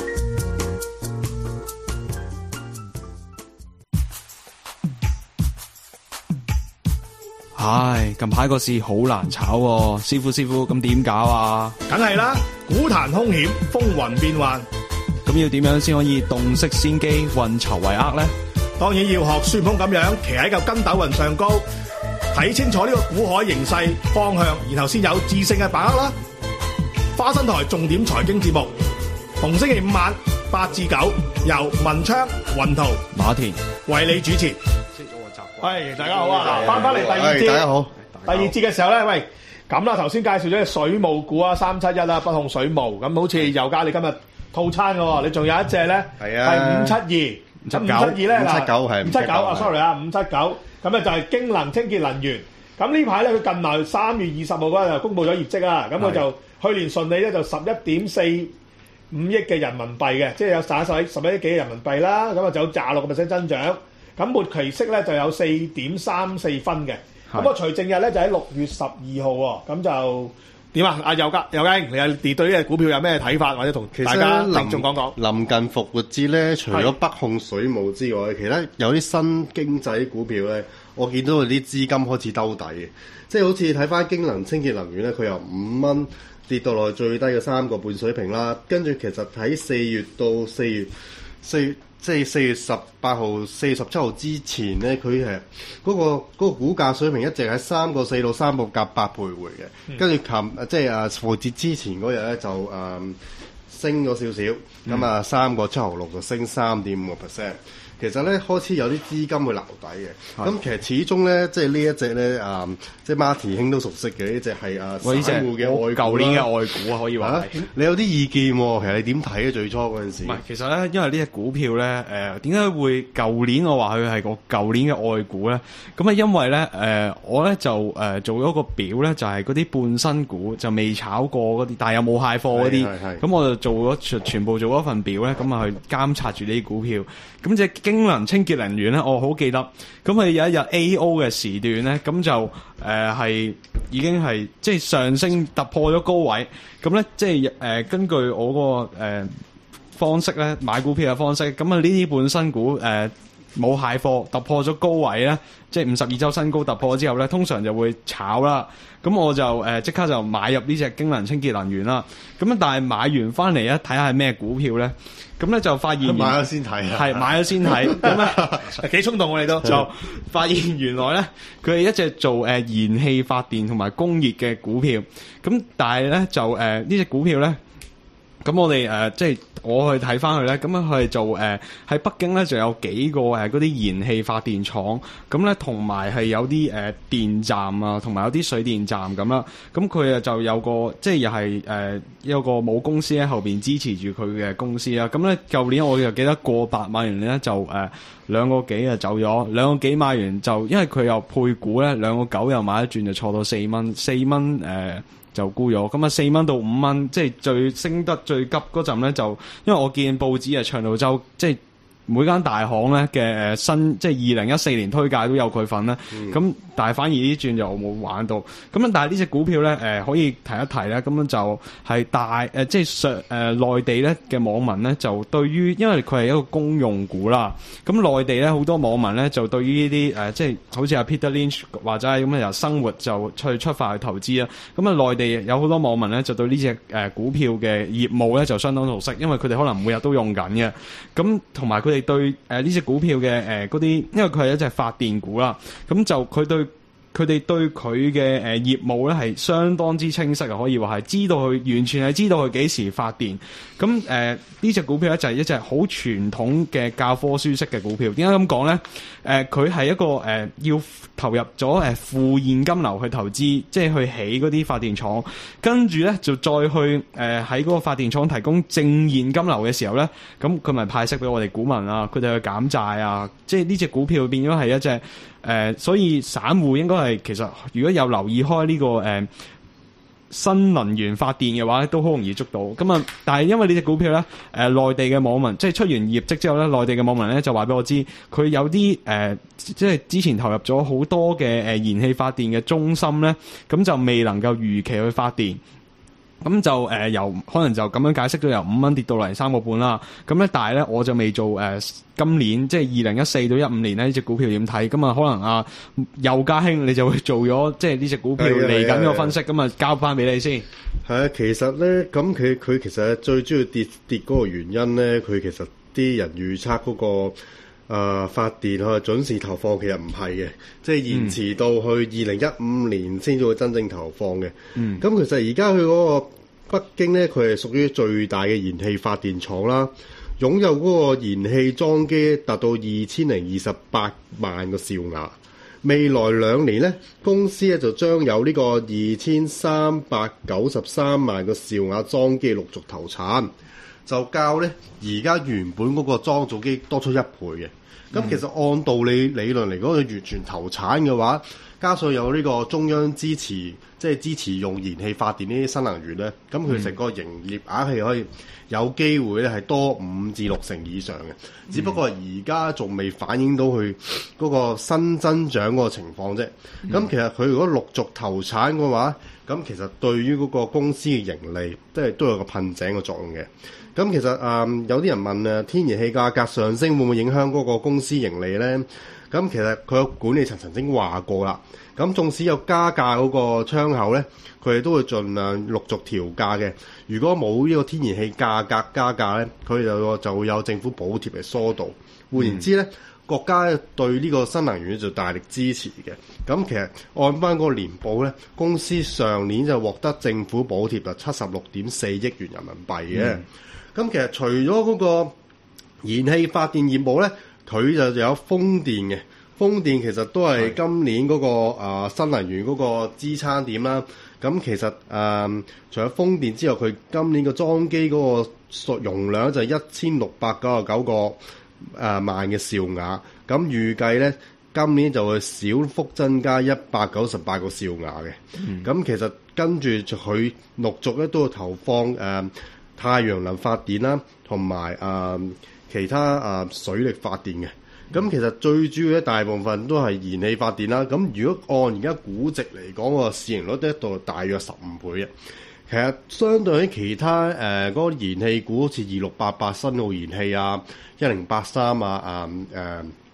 唉，近排個市好難炒喎，師傅師傅咁點搞啊？ 梗係啦，股壇兇險，風雲變幻， 咁要點樣先可以洞悉先機，運籌帷幄呢？ 當然要學孫悟空咁樣，騎喺嚿筋斗雲上高，睇清楚呢個股海形勢方向，然後先有智勝嘅把握啦。花生台重點財經節目，逢星期五晚八至九，由文昌、雲圖、 馬田為你主持。係，大家好啊！翻返嚟第二節， 大家好。 第二節嘅時候咧，喂，咁啦，頭先介紹咗隻水務股啊，三七一啦，北控水務，咁好似油價你今日套餐嘅喎，你仲有一隻咧，係啊，係五七二，五七二咧， 五七九係五七九啊 ，sorry 啊，五七九，咁咧就係京能清潔能源。咁呢排咧，佢近來三月二十號嗰日就公佈咗業績啦，咁佢就去年順利咧就十一點四五億嘅人民幣嘅，即係有賺十十一億幾嘅人民幣啦，咁啊就有廿六個 percent 增長。咁末期息咧就有四點三四分嘅，咁啊除淨日咧就喺六月十二號喎，咁就點啊？阿友家友家，你有對呢隻股票有咩睇法，或者同大家聽眾講講？ 臨近復活節咧，除咗北控水務之外，其他有啲新經濟股票咧，我見到有啲資金開始兜底嘅，即係好似睇翻京能清潔能源咧，佢由五蚊跌到落去最低嘅三個半水平啦，跟住其實喺四月到四月四月。即係四月十八號、四月十七號之前咧，佢係嗰個嗰、嗰個股價水平一直喺三個四到三個夾八徘徊嘅。跟住琴即係啊復活節之前嗰日咧就誒、嗯、升咗少少，咁啊三個七毫六就升三點五個 percent。其實咧開始有啲資金會留底嘅，咁其實始終咧即係呢一隻咧啊，即係 Marty 兄都熟悉嘅呢隻係啊散戶嘅外股啦，舊年嘅外股啊可以話、啊。你有啲意見喎、哦？其實你點睇啊？最初嗰陣時，唔係其實咧，因為呢隻股票咧，誒點解會舊年我話佢係個舊年嘅外股咧？咁啊，因為咧誒、呃、我咧就誒、呃、做咗個表咧，就係嗰啲半新股就未炒過嗰啲，但係又冇蟹貨嗰啲，咁我就做咗全全部做咗份表咧，咁啊去監察住呢啲股票，咁隻京能清潔能源咧，我好記得。咁佢有一日 A O 嘅時段咧，咁就誒係、呃、已經係即係上升突破咗高位。咁咧即係誒、呃、根據我個誒、呃、方式咧買股票嘅方式，咁啊呢啲半新股誒冇蟹貨，突破咗高位咧，即係五十二週新高突破咗之後咧，通常就會炒啦。咁我就誒即、呃、刻就買入呢隻京能清潔能源啦。咁啊，但係買完翻嚟咧，睇下係咩股票咧。咁咧就發現買咗先睇啊， 係買咗先睇。咁啊幾衝動我哋都就發現原來咧佢係一隻做誒、呃、燃氣發電同埋工業嘅股票。咁但係咧就誒、呃、呢隻股票咧。咁我哋誒、呃、即係我去睇翻佢咧，咁樣佢係做誒喺、呃、北京咧就有幾個誒嗰啲燃氣發電廠，咁咧同埋係有啲誒、呃、電站啊，同埋有啲水電站咁啦。咁佢啊就有個即係又係誒有個母公司喺後邊支持住佢嘅公司啦。咁咧舊年我就記得過百買完咧就誒、呃、兩個幾啊走咗，兩個幾買完就因為佢又配股咧，兩個九又買一轉就錯到四蚊，四蚊誒。就沽咗，咁啊四蚊到五蚊，即係最升得最急嗰陣咧，就因為我見報紙啊，長路洲即係每間大行咧嘅誒新，即係二零一四年推介都有佢份啦。咁、嗯、但係反而呢轉就冇玩到。咁樣但係呢隻股票咧誒、呃、可以提一提咧，咁樣就係大誒、呃、即係上誒內地咧嘅網民咧就對於，因為佢係一個公用股啦。咁內地咧好多網民咧就對於呢啲誒即係好似阿 Peter Lynch 或者係咁樣由生活就去出發去投資啦。咁啊內地有好多網民咧就對呢隻誒股票嘅業務咧就相當熟悉，因為佢哋可能每日都用緊嘅。咁同埋佢哋對誒呢隻股票嘅誒嗰啲，因為佢係一隻發電股啦，咁就佢對佢哋對佢嘅誒業務咧係相當之清晰啊，可以話係知道佢完全係知道佢幾時發電。咁誒呢隻股票咧就係一隻好傳統嘅教科書式嘅股票。點解咁講咧？誒佢係一個誒、呃、要投入咗誒負現金流去投資，即係去起嗰啲發電廠，跟住咧就再去誒喺嗰個發電廠提供正現金流嘅時候咧，咁佢咪派息俾我哋股民啊，佢哋去減債啊，即係呢隻股票變咗係一隻誒、呃，所以散戶應該係其實如果有留意開呢、這個誒。呃新能源發電嘅話都好容易捉到。咁啊，但係因為呢隻股票咧，誒、呃、內地嘅網民即係出完業績之後咧，內地嘅網民咧就話俾我知，佢有啲誒、呃、即係之前投入咗好多嘅誒、呃、燃氣發電嘅中心咧，咁就未能夠如期去發電。咁就誒、呃、由可能就咁樣解釋咗由五蚊跌到嚟三個半啦。咁咧，但係咧我就未做誒、呃、今年即係二零一四到一五年咧呢隻股票點睇？咁啊，可能啊尤家興你就會做咗即係呢隻股票嚟緊個分析，咁啊交翻俾你先。 係啊，其實咧咁佢佢其實最主要跌跌嗰個原因咧，佢其實啲人預測嗰個。誒、呃、發電佢準時投放其實唔係嘅，即係延遲到去二零一五年先至會真正投放嘅。咁、嗯、其實而家佢嗰個北京咧，佢係屬於最大嘅燃氣發電廠啦，擁有嗰個燃氣裝機達到二千零二十八萬個兆瓦。未來兩年咧，公司咧就將有呢個二千三百九十三萬個兆瓦裝機陸續投產。就較咧而家原本嗰個裝造機多出一倍嘅，咁、嗯、其實按道理理論嚟講，佢完全投產嘅話，加上有呢個中央支持，即係支持用燃氣發電呢啲新能源咧，咁佢成個營業額係可以有機會咧係多五至六成以上嘅，嗯、只不過而家仲未反映到佢嗰個新增長嗰個情況啫。咁、嗯、其實佢如果陸續投產嘅話，咁其實對於嗰個公司嘅盈利，即係都有個噴井嘅作用嘅。咁其實誒、嗯、有啲人問啊，天然氣價格上升會唔會影響嗰個公司盈利咧？咁其實佢個管理層曾經話過啦。咁縱使有加價嗰個窗口咧，佢哋都會盡量陸續調價嘅。如果冇呢個天然氣價格加價咧，佢哋就就會有政府補貼嚟疏導。換言之咧，嗯、國家對呢個新能源就大力支持嘅。咁其實按翻嗰個年報咧，公司上年就獲得政府補貼就七十六點四億元人民幣嘅。咁、嗯、其實除咗嗰個燃氣發電業務咧，佢就有風電嘅。風電其實都係今年嗰、那個、呃、新能源嗰個支撐點啦。咁其實誒、呃、除咗風電之後，佢今年個裝機嗰個容量就係一千六百九十九個誒、呃、萬嘅兆瓦。咁預計咧今年就會小幅增加一百九十八個兆瓦嘅。咁、嗯、其實跟住佢陸續咧都會投放誒、呃、太陽能發電啦，同埋誒其他誒、呃、水力發電嘅。咁其實最主要咧，大部分都係燃氣發電啦。咁如果按而家估值嚟講，個市盈率都一度大約十五倍嘅。其實相對於其他誒嗰、呃那個燃氣股，好似二六八八新奧燃氣啊、一零八三啊、啊誒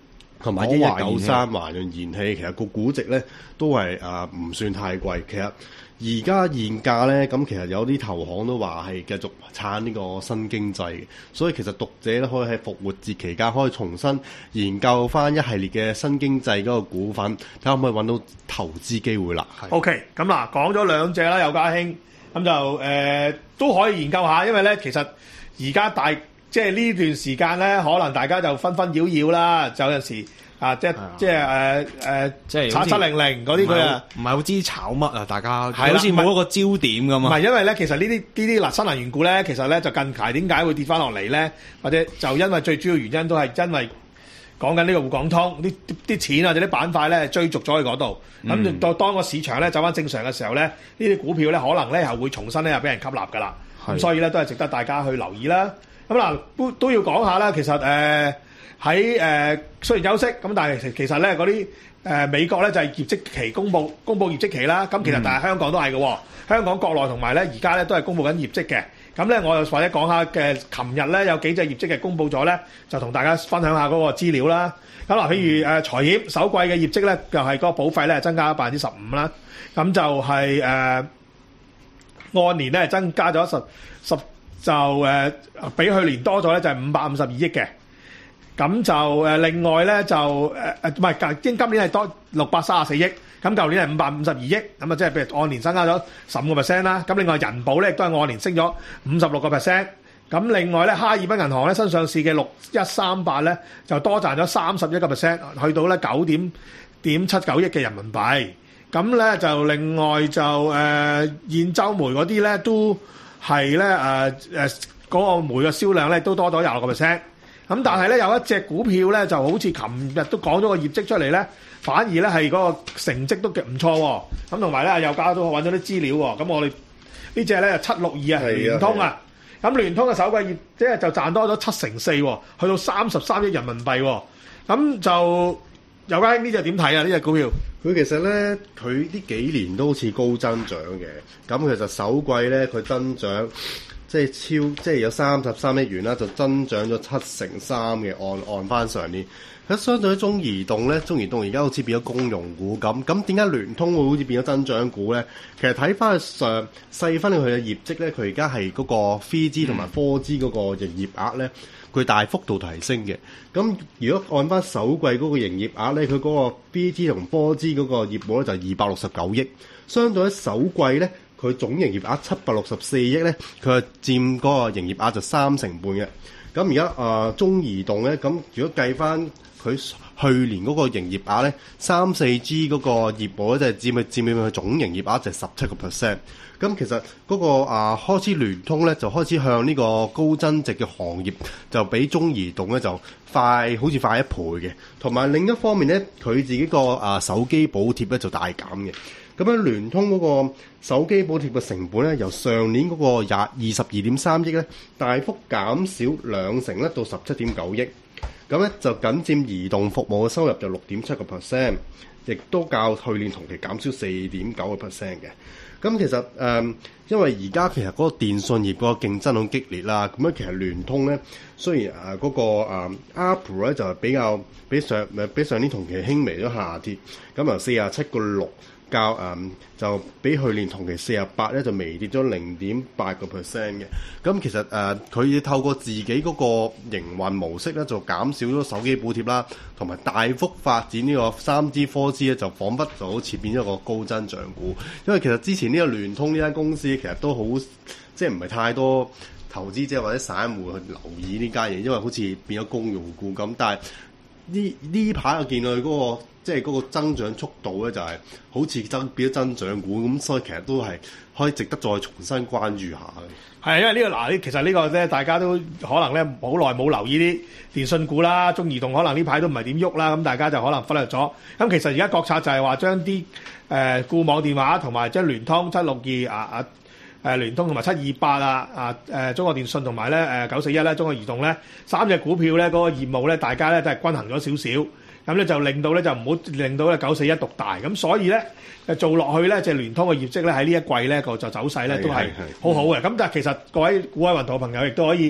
同埋一一九三華潤燃氣，其實個估值咧都係啊唔算太貴。其實而家現價咧，咁其實有啲投行都話係繼續撐呢個新經濟嘅，所以其實讀者咧可以喺復活節期間可以重新研究翻一系列嘅新經濟嗰個股份，睇下可唔可以揾到投資機會啦。 OK， 咁嗱講咗兩隻啦，有家興咁就誒、呃、都可以研究下，因為咧其實而家大即係呢段時間咧，可能大家就紛紛擾擾啦，就有陣時。啊！即係即係誒誒，即係七七零零嗰啲佢啊， 唔係好知炒乜啊！大家係好似冇一個焦點咁啊！ 唔係因為咧，其實呢啲呢啲嗱新能源股咧，其實咧就近期點解會跌翻落嚟咧？或者就因為最主要原因都係因為講緊呢個滬港通啲啲錢或者啲板塊咧追逐咗去嗰度，咁、嗯、當當個市場咧走翻正常嘅時候咧，呢啲股票咧可能咧係會重新咧又俾人吸納㗎啦。咁所以咧都係值得大家去留意啦。咁嗱都都要講下啦，其實誒。呃喺誒、呃、雖然休息咁，但係其實咧嗰啲誒美國咧就係、是、業績期公佈公佈業績期啦。咁其實但係香港都係嘅喎，香港國內同埋咧而家咧都係公佈緊業績嘅。咁咧我又或者講下嘅，琴日咧有幾隻業績嘅公佈咗咧，就同大家分享下嗰個資料啦。咁嗱，譬如誒財險首季嘅業績咧，就係、是、嗰個保費咧增加咗百分之十五啦。咁就係、是、誒、呃、按年咧增加咗十十就誒、呃、比去年多咗咧，就係五百五十二億嘅。咁就誒另外咧就誒誒唔係今今年係多六百三十四億，咁舊年係五百五十二億，咁啊即係譬如按年增加咗十五個 percent 啦。咁另外人保咧亦都係按年升咗五十六個 percent。咁另外咧哈爾濱銀行咧新上市嘅六一三八咧就多賺咗三十一個 percent，去到咧九點點七九億嘅人民幣。咁咧就另外就誒、呃、兗州煤嗰啲咧都係咧誒誒嗰個煤嘅銷量咧都多咗廿六個 percent。咁但係咧有一隻股票咧就好似琴日都講咗個業績出嚟咧，反而咧係嗰個成績都極唔錯喎。咁同埋咧有家都揾咗啲資料喎。咁我哋呢隻咧七六二啊聯通啊，咁聯通嘅首季業即係就賺多咗七成四，去到三十三億人民幣。咁就有家呢隻點睇啊？呢隻股票佢其實咧佢呢幾年都好似高增長嘅，咁其實首季咧佢增長。即係超，即係有三十三億元啦，就增長咗七成三嘅，按按翻上年。咁相對於中移動咧，中移動而家好似變咗公用股咁。咁點解聯通會好似變咗增長股咧？其實睇翻上細分佢嘅業績咧，佢而家係嗰個 三 G 同埋 四 G 嗰個營業額咧，佢大幅度提升嘅。咁如果按翻首季嗰個營業額咧，佢嗰個 三 G 同 四 G 嗰個業務咧就二百六十九億，相對於首季咧。佢總營業額七百六十四億咧，佢係佔嗰個營業額就三成半嘅。咁而家啊中移動咧，咁如果計翻佢去年嗰個營業額咧，三四 G 嗰個業務咧，就係佔佢佔佢總營業額就係十七個 percent。咁其實嗰、那個啊開始聯通咧，就開始向呢個高增值嘅行業就比中移動咧就快，好似快一倍嘅。同埋另一方面咧，佢自己個啊手機補貼咧就大減嘅。咁樣聯通嗰個手機補貼嘅成本咧，由上年嗰個廿二十二點三億咧，大幅減少兩成咧，到十七點九億。咁咧就僅佔移動服務嘅收入就六點七個 percent， 亦都較去年同期減少四點九個 percent 嘅。咁其實誒、嗯，因為而家其實嗰個電信業嗰個競爭好激烈啦。咁咧其實聯通咧，雖然誒嗰、那個誒 A R P U 咧就係比較比上誒比上年同期輕微咗下跌，咁由四十七個六。較誒、嗯、就比去年同期四十八咧就微跌咗零點八個 percent 嘅。咁其實誒佢、呃、透過自己嗰個營運模式咧，就減少咗手機補貼啦，同埋大幅發展呢個三 G、四 G 咧，就彷彿就好似變咗個高增長股。因為其實之前呢個聯通呢間公司其實都好即係唔係太多投資者或者散戶去留意呢間嘢，因為好似變咗公用股咁。但係呢呢排我見到佢嗰個。即係嗰個增長速度咧，就係好似增變咗增長股咁，所以其實都係可以值得再重新關注下嘅。 係因為呢、呢個嗱，其實呢個咧，大家都可能咧好耐冇留意啲電信股啦，中移動可能呢排都唔係點喐啦，咁大家就可能忽略咗。咁其實而家國策就係話將啲誒固網電話同埋將聯通七六二啊啊誒聯通同埋七二八啊啊誒中國電信同埋咧誒九四一咧中國移動咧三隻股票咧嗰、嗰個業務咧，大家咧都係均衡咗少少。咁咧就令到咧就唔好令到咧九四一獨大，咁所以咧誒做落去咧，即係聯通嘅業績咧喺呢一季咧個就走勢咧都係好好嘅。咁但係其實各位股海雲圖嘅朋友亦都可以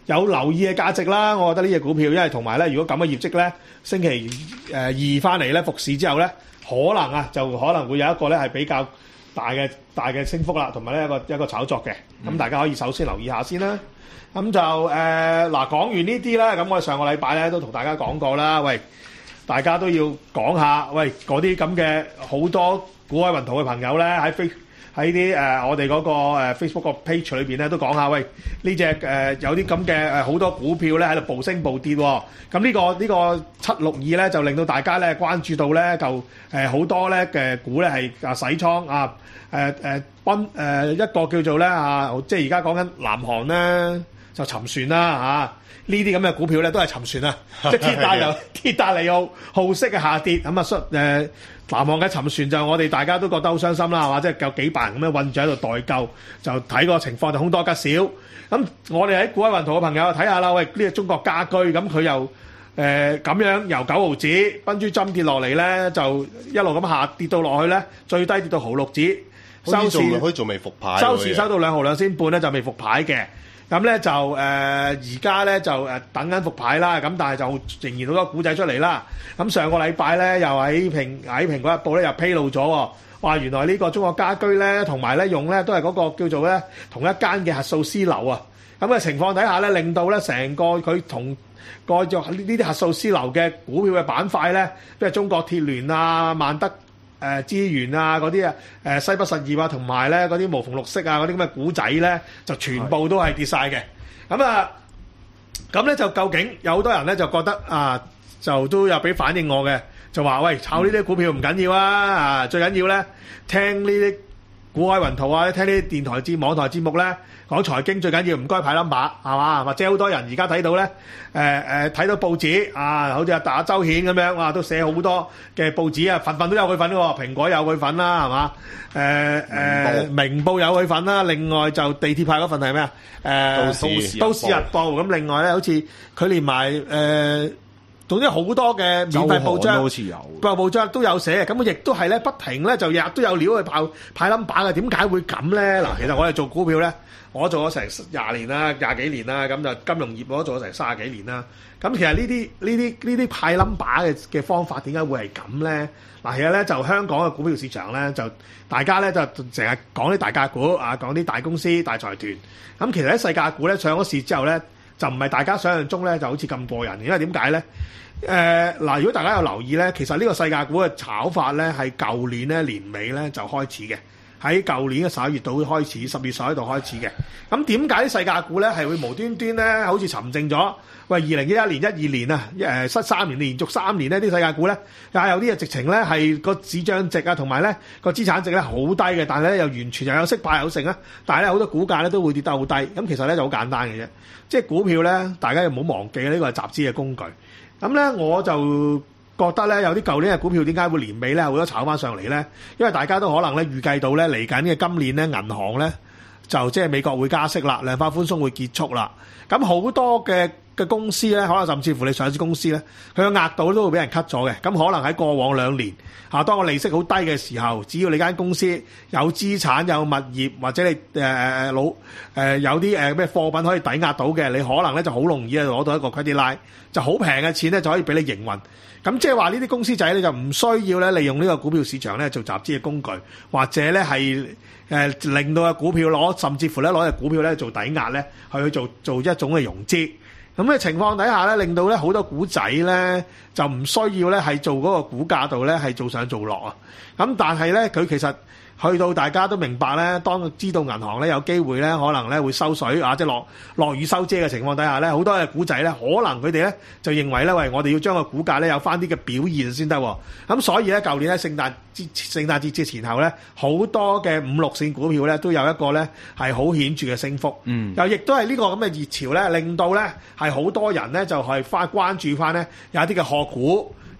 有留意嘅價值啦。我覺得呢隻股票，因為同埋咧，如果咁嘅業績咧，星期誒二翻嚟咧復市之後咧，可能啊就可能會有一個咧係比較大嘅大嘅升幅啦，同埋咧一個一個炒作嘅。咁、嗯、大家可以首先留意下先啦。咁就誒嗱講完呢啲啦，咁我哋上個禮拜咧都同大家講過啦。喂，大家都要講下，喂嗰啲咁嘅好多股海雲圖嘅朋友咧喺飛。喺啲誒我哋嗰個 Facebook 個 page 裏邊咧都講下，喂呢隻誒有啲咁嘅誒好多股票咧喺度暴升暴跌喎、哦。咁呢、呢個呢、呢個七六二咧就令到大家咧關注到咧就誒好多咧嘅股咧係啊洗倉啊誒誒奔誒一個叫做咧啊，即係而家講緊南韓咧就沉船啦嚇。呢啲咁嘅股票咧都係沉船啊，即係鐵達尼鐵達尼號號式嘅下跌咁啊，誒、呃、南韓嘅沉船就我哋大家都覺得好傷心啦，係嘛？即係有幾百人咁樣韞住喺度代救，就睇個情況就凶多吉少。咁我哋喺股海雲圖嘅朋友睇下啦，喂呢個中國家居咁佢又誒咁、呃、樣由九毫子奔珠針跌落嚟咧，就一路咁下跌到落去咧，最低跌到毫六子，收市可以仲未復牌， 收市收到兩毫兩仙半咧就未復牌嘅。咁咧就誒而家咧就誒等緊復牌啦，咁但係就仍然好多股仔出嚟啦。咁上個禮拜咧又喺蘋喺蘋果日報咧又披露咗，話原來呢個中國家居咧同埋咧用咧都係嗰個叫做咧同一間嘅核數師樓啊。咁嘅情況底下咧，令到咧成個佢同個就呢啲核數師樓嘅股票嘅板塊咧，即係中國鐵聯啊、萬德。誒資源啊嗰啲啊，誒西北實業啊，同埋咧嗰啲無縫綠色啊嗰啲咁嘅股仔咧，就全部都係跌晒嘅。咁啊，咁咧就究竟有好多人咧就覺得啊，就都有俾反應我嘅，就話喂炒呢啲股票唔緊要啊，啊最緊要咧聽呢啲股海雲圖啊，聽呢啲電台節網台節目咧講財經最緊要唔該派 number 係嘛？或者好多人而家睇到咧誒誒睇到報紙啊，好似阿打周顯咁樣哇，都寫好多嘅報紙啊，份份都有佢份喎，蘋果有佢份啦係嘛？誒誒明報有佢份啦，另外就地鐵派嗰份係咩啊？誒都市都市日報咁，另外咧好似佢連埋誒。總之好多嘅免費報章， 好似有報報章都有寫，咁佢亦都係咧不停咧就日日都有料去派派 number 嘅。點解會咁咧？嗱，其實我哋做股票咧，我做咗成廿年啦，廿幾年啦，咁就金融業我都做咗成三十幾年啦。咁其實呢啲呢啲呢啲派 number 嘅嘅方法點解會係咁咧？嗱，其實咧就香港嘅股票市場咧，就大家咧就成日講啲大價股啊，講啲大公司大財團。咁其實喺細價股咧上咗市之後咧，就唔係大家想象中咧就好似咁過癮，因為點解咧？誒嗱、呃，如果大家有留意咧，其實呢個細價股嘅炒法咧係舊年咧年尾咧就開始嘅，喺舊年嘅十一月度開始，十月十一度開始嘅。咁點解啲細價股咧係會無端端咧好似沉靜咗？喂，二零一一年、一二年啊，誒失三年連續三年呢啲細價股咧，但係有啲嘢直情咧係個市漲值啊，同埋咧個資產值咧好低嘅，但係咧又完全又有息派有剩啊，但係咧好多股價咧都會跌得好低。咁其實咧就好簡單嘅啫，即係股票咧，大家又唔好忘記呢個係集資嘅工具。咁咧我就覺得咧有啲舊年嘅股票點解會年尾咧好多炒翻上嚟咧？因為大家都可能咧預計到咧嚟緊嘅今年咧銀行咧就即係美國會加息啦，量化寬鬆會結束啦。咁好多嘅嘅公司咧，可能甚至乎你上市公司咧，佢嘅額度都會俾人 cut 咗嘅。咁可能喺過往兩年嚇，當個利息好低嘅時候，只要你間公司有資產有物業，或者你誒誒老誒有啲誒咩貨品可以抵押到嘅，你可能咧就好容易啊攞到一個 credit line，就好平嘅錢咧就可以俾你營運。咁即係話呢啲公司仔咧就唔需要咧利用呢個股票市場咧做集資嘅工具，或者咧係誒令到個股票攞，甚至乎咧攞隻股票咧做抵押咧去去做做一種嘅融資。咁嘅情況底下咧，令到咧好多股仔咧就唔需要咧係做嗰個股價度咧係做上做落啊。咁但係咧佢其實去到大家都明白咧，當知道銀行咧有機會咧可能咧會收水啊，即係落落雨收遮嘅情況底下咧，好多嘅股仔咧可能佢哋咧就認為咧，喂，我哋要將個股價咧有翻啲嘅表現先得。咁所以咧，舊年咧聖誕節聖誕節節前後咧，好多嘅五六線股票咧都有一個咧係好顯著嘅升幅。嗯，又亦都係呢個咁嘅熱潮咧，令到咧係好多人咧就係翻關注翻咧有一啲嘅殼股。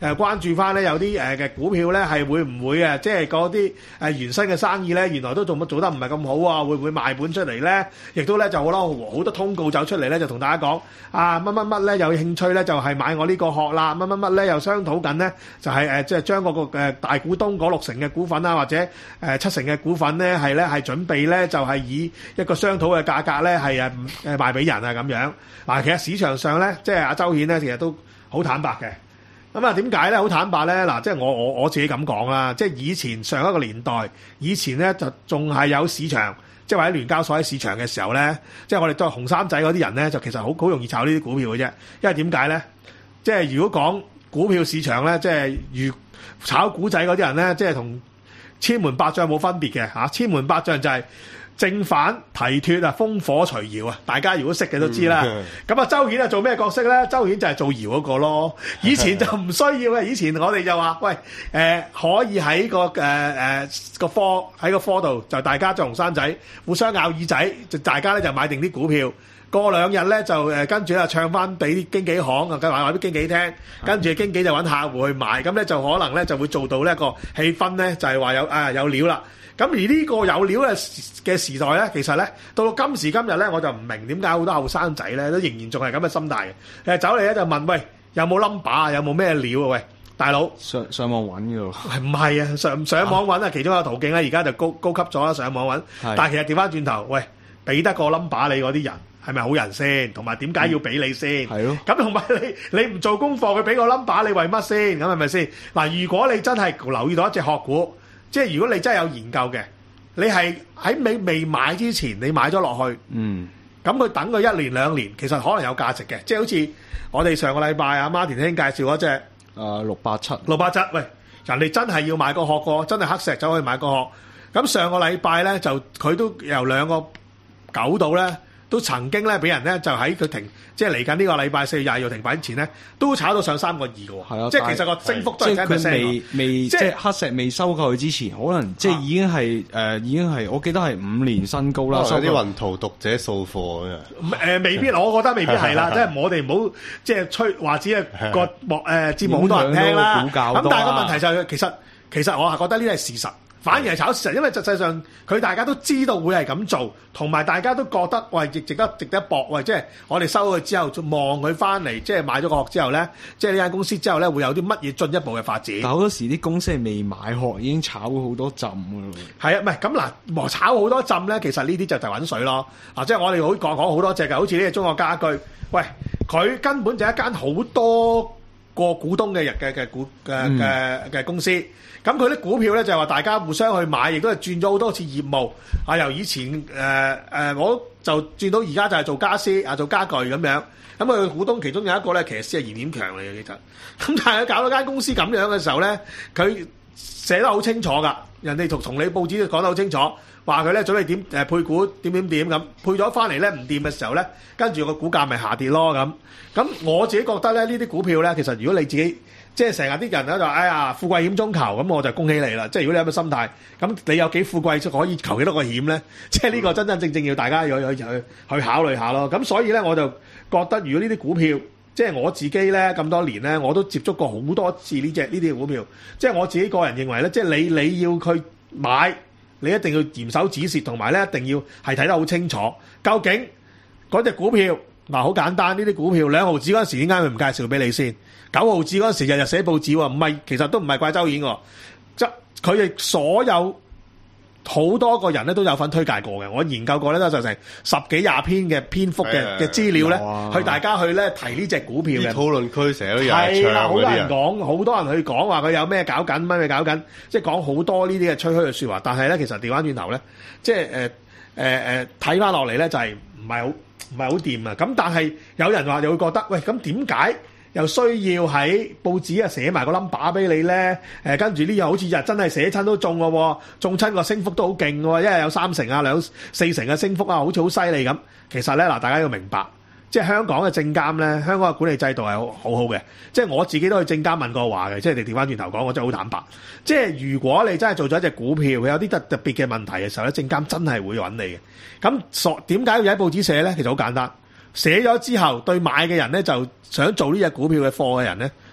誒關注翻咧有啲誒嘅股票咧係會唔會啊，即係嗰啲誒原生嘅生意咧，原來都做乜做得唔係咁好啊，會唔會賣盤出嚟咧？亦都咧就好多好多通告走出嚟咧，就同大家講啊乜乜乜咧有興趣咧就係買我呢個殼啦，乜乜乜咧又商討緊咧就係誒即係將嗰個誒大股東嗰六成嘅股份啊或者誒七成嘅股份咧係咧係準備咧就係以一個商討嘅價格咧係誒誒賣俾人啊咁樣。嗱，其實市場上咧即係阿周顯咧其實都好坦白嘅。咁啊點解咧？好坦白咧，嗱，即係我我我自己咁講啦，即係以前上一個年代，以前咧就仲係有市場，即係或者聯交所喺市場嘅時候咧，即係我哋都係紅衫仔嗰啲人咧，就其實好好容易炒呢啲股票嘅啫。因為點解咧？即係如果講股票市場咧，即係如炒股仔嗰啲人咧，即係同千門百將冇分別嘅嚇。千門百將就係正反提脱啊，風火隨搖啊！大家如果識嘅都知啦。咁啊，周顯啊做咩角色咧？周顯就係做搖嗰個咯。以前就唔需要嘅，以前我哋就話喂誒、呃、可以喺個誒誒個科喺個科度就大家做紅衫仔互相咬耳仔，就大家咧就買定啲股票。過兩日咧就誒跟住咧唱翻俾啲經紀行啊，計話話俾經紀聽，跟住經紀就揾客戶去買，咁咧就可能咧就會做到呢一個氣氛咧，就係話有啊有料啦。咁而呢個有料嘅嘅時代咧，其實咧到到今時今日咧，我就唔明點解好多後生仔咧都仍然仲係咁嘅心態嘅。誒走嚟咧就問喂，有冇 number 啊？有冇咩料啊？喂，大佬上上網揾嘅喎， 係唔係啊？上上網揾啊，其中一個途徑咧，而家就高高級咗啦，上網揾。但係其實調翻轉頭，喂，俾得個 number 你嗰啲人係咪好人先？同埋點解要俾你先？係咯。咁同埋你你唔做功課，佢俾個 number 你為乜先？咁係咪先？嗱，如果你真係留意到一隻殼股。即係如果你真係有研究嘅，你係喺未未買之前，你買咗落去，嗯，咁佢等佢一年兩年，其實可能有價值嘅。即係好似我哋上個禮拜阿 Martin 兄介紹嗰隻， 誒六八七， 六八七，喂，人哋真係要買個殼個，真係黑石走去買個殼。咁上個禮拜咧就佢都由兩個九度咧，都曾經咧俾人咧就喺佢停，即係嚟緊呢個禮拜四月廿二號停牌之前咧，都炒到上三個二嘅喎。係啊，即係其實個升幅都係真係佢未未即係黑石未收購佢之前，可能即係已經係誒、呃、已經係我記得係五年新高啦。 有啲雲圖讀者掃貨啊！ 誒、呃、未必，我覺得未必係啦。即係我哋唔好即係吹話只係個幕誒節目好多人聽啦。咁但係個問題就係、是、其實其實我係覺得呢啲係事實。反而係炒事實，因為實際上佢大家都知道會係咁做，同埋大家都覺得喂，亦值得值得搏喂，即係我哋收咗佢之後，望佢翻嚟，即係買咗個殼之後咧，即係呢間公司之後咧，會有啲乜嘢進一步嘅發展。 但好多時啲公司係未買殼已經炒咗好多浸㗎咯。 係啊，唔係咁嗱，炒好多浸咧，其實呢啲就就揾水咯。啊，即係我哋好講講好多隻嘅，好似呢隻中國家居，喂，佢根本就係一間好多個股東嘅日嘅嘅股嘅嘅嘅公司。咁佢啲股票咧就係話大家互相去買，亦都係轉咗好多次業務。啊，由以前誒誒、呃呃，我就轉到而家就係做家私啊，做家具咁樣。咁佢股東其中有一個咧，其實係嚴點強嚟嘅，其實。咁但係佢搞到間公司咁樣嘅時候咧，佢寫得好清楚㗎。人哋同同你報紙都講得好清楚，話佢咧準備點誒配股點點點咁，配咗翻嚟咧唔掂嘅時候咧，跟住個股價咪下跌咯咁。咁我自己覺得咧，呢啲股票咧，其實如果你自己即係成日啲人咧就哎呀富貴險中求，咁我就恭喜你啦！即係如果你有咁嘅心態，咁你有幾富貴就可以求幾多個險咧？即係呢個真真正正要大家去去去去考慮下咯。咁所以咧，我就覺得如果呢啲股票，即係我自己咧咁多年咧，我都接觸過好多次呢隻呢啲股票。即係我自己個人認為咧，即係你你要佢買，你一定要嚴守止蝕，同埋咧一定要係睇得好清楚，究竟嗰隻股票嗱好簡單，呢啲股票兩毫子嗰陣時點解會唔介紹俾你先？九毫子嗰陣時日日寫報紙喎，唔係其實都唔係怪周顯喎，即佢哋所有好多個人咧都有份推介過嘅，我研究過咧都就成十幾廿篇嘅篇幅嘅嘅資料咧，去大家去咧提呢隻股票嘅討論區成日都有人唱嗰啲啊， 好多人講，好多人去講話佢有咩搞緊，乜嘢搞緊，即係講好多呢啲嘅吹噓嘅説話。但係咧，其實調翻轉頭咧，即係誒誒誒睇翻落嚟咧，就係唔係好唔係好掂啊！咁但係有人話又會覺得，喂，咁點解又需要喺報紙啊寫埋個 number 俾你咧？誒跟住呢樣好似日真係寫親都中喎，中親個升幅都好勁喎，一日有三成啊、兩四成嘅升幅啊，好似好犀利咁。其實咧嗱，大家要明白，即係香港嘅證監咧，香港嘅管理制度係好好好嘅。即係我自己都去證監問過話嘅，即係你調翻轉頭講，我真係好坦白。即係如果你真係做咗一隻股票，佢有啲特特別嘅問題嘅時候咧，證監真係會揾你嘅。咁所點解要喺報紙寫咧？其實好簡單。寫咗之後，對買嘅人咧就想做呢隻股票嘅貨嘅人咧，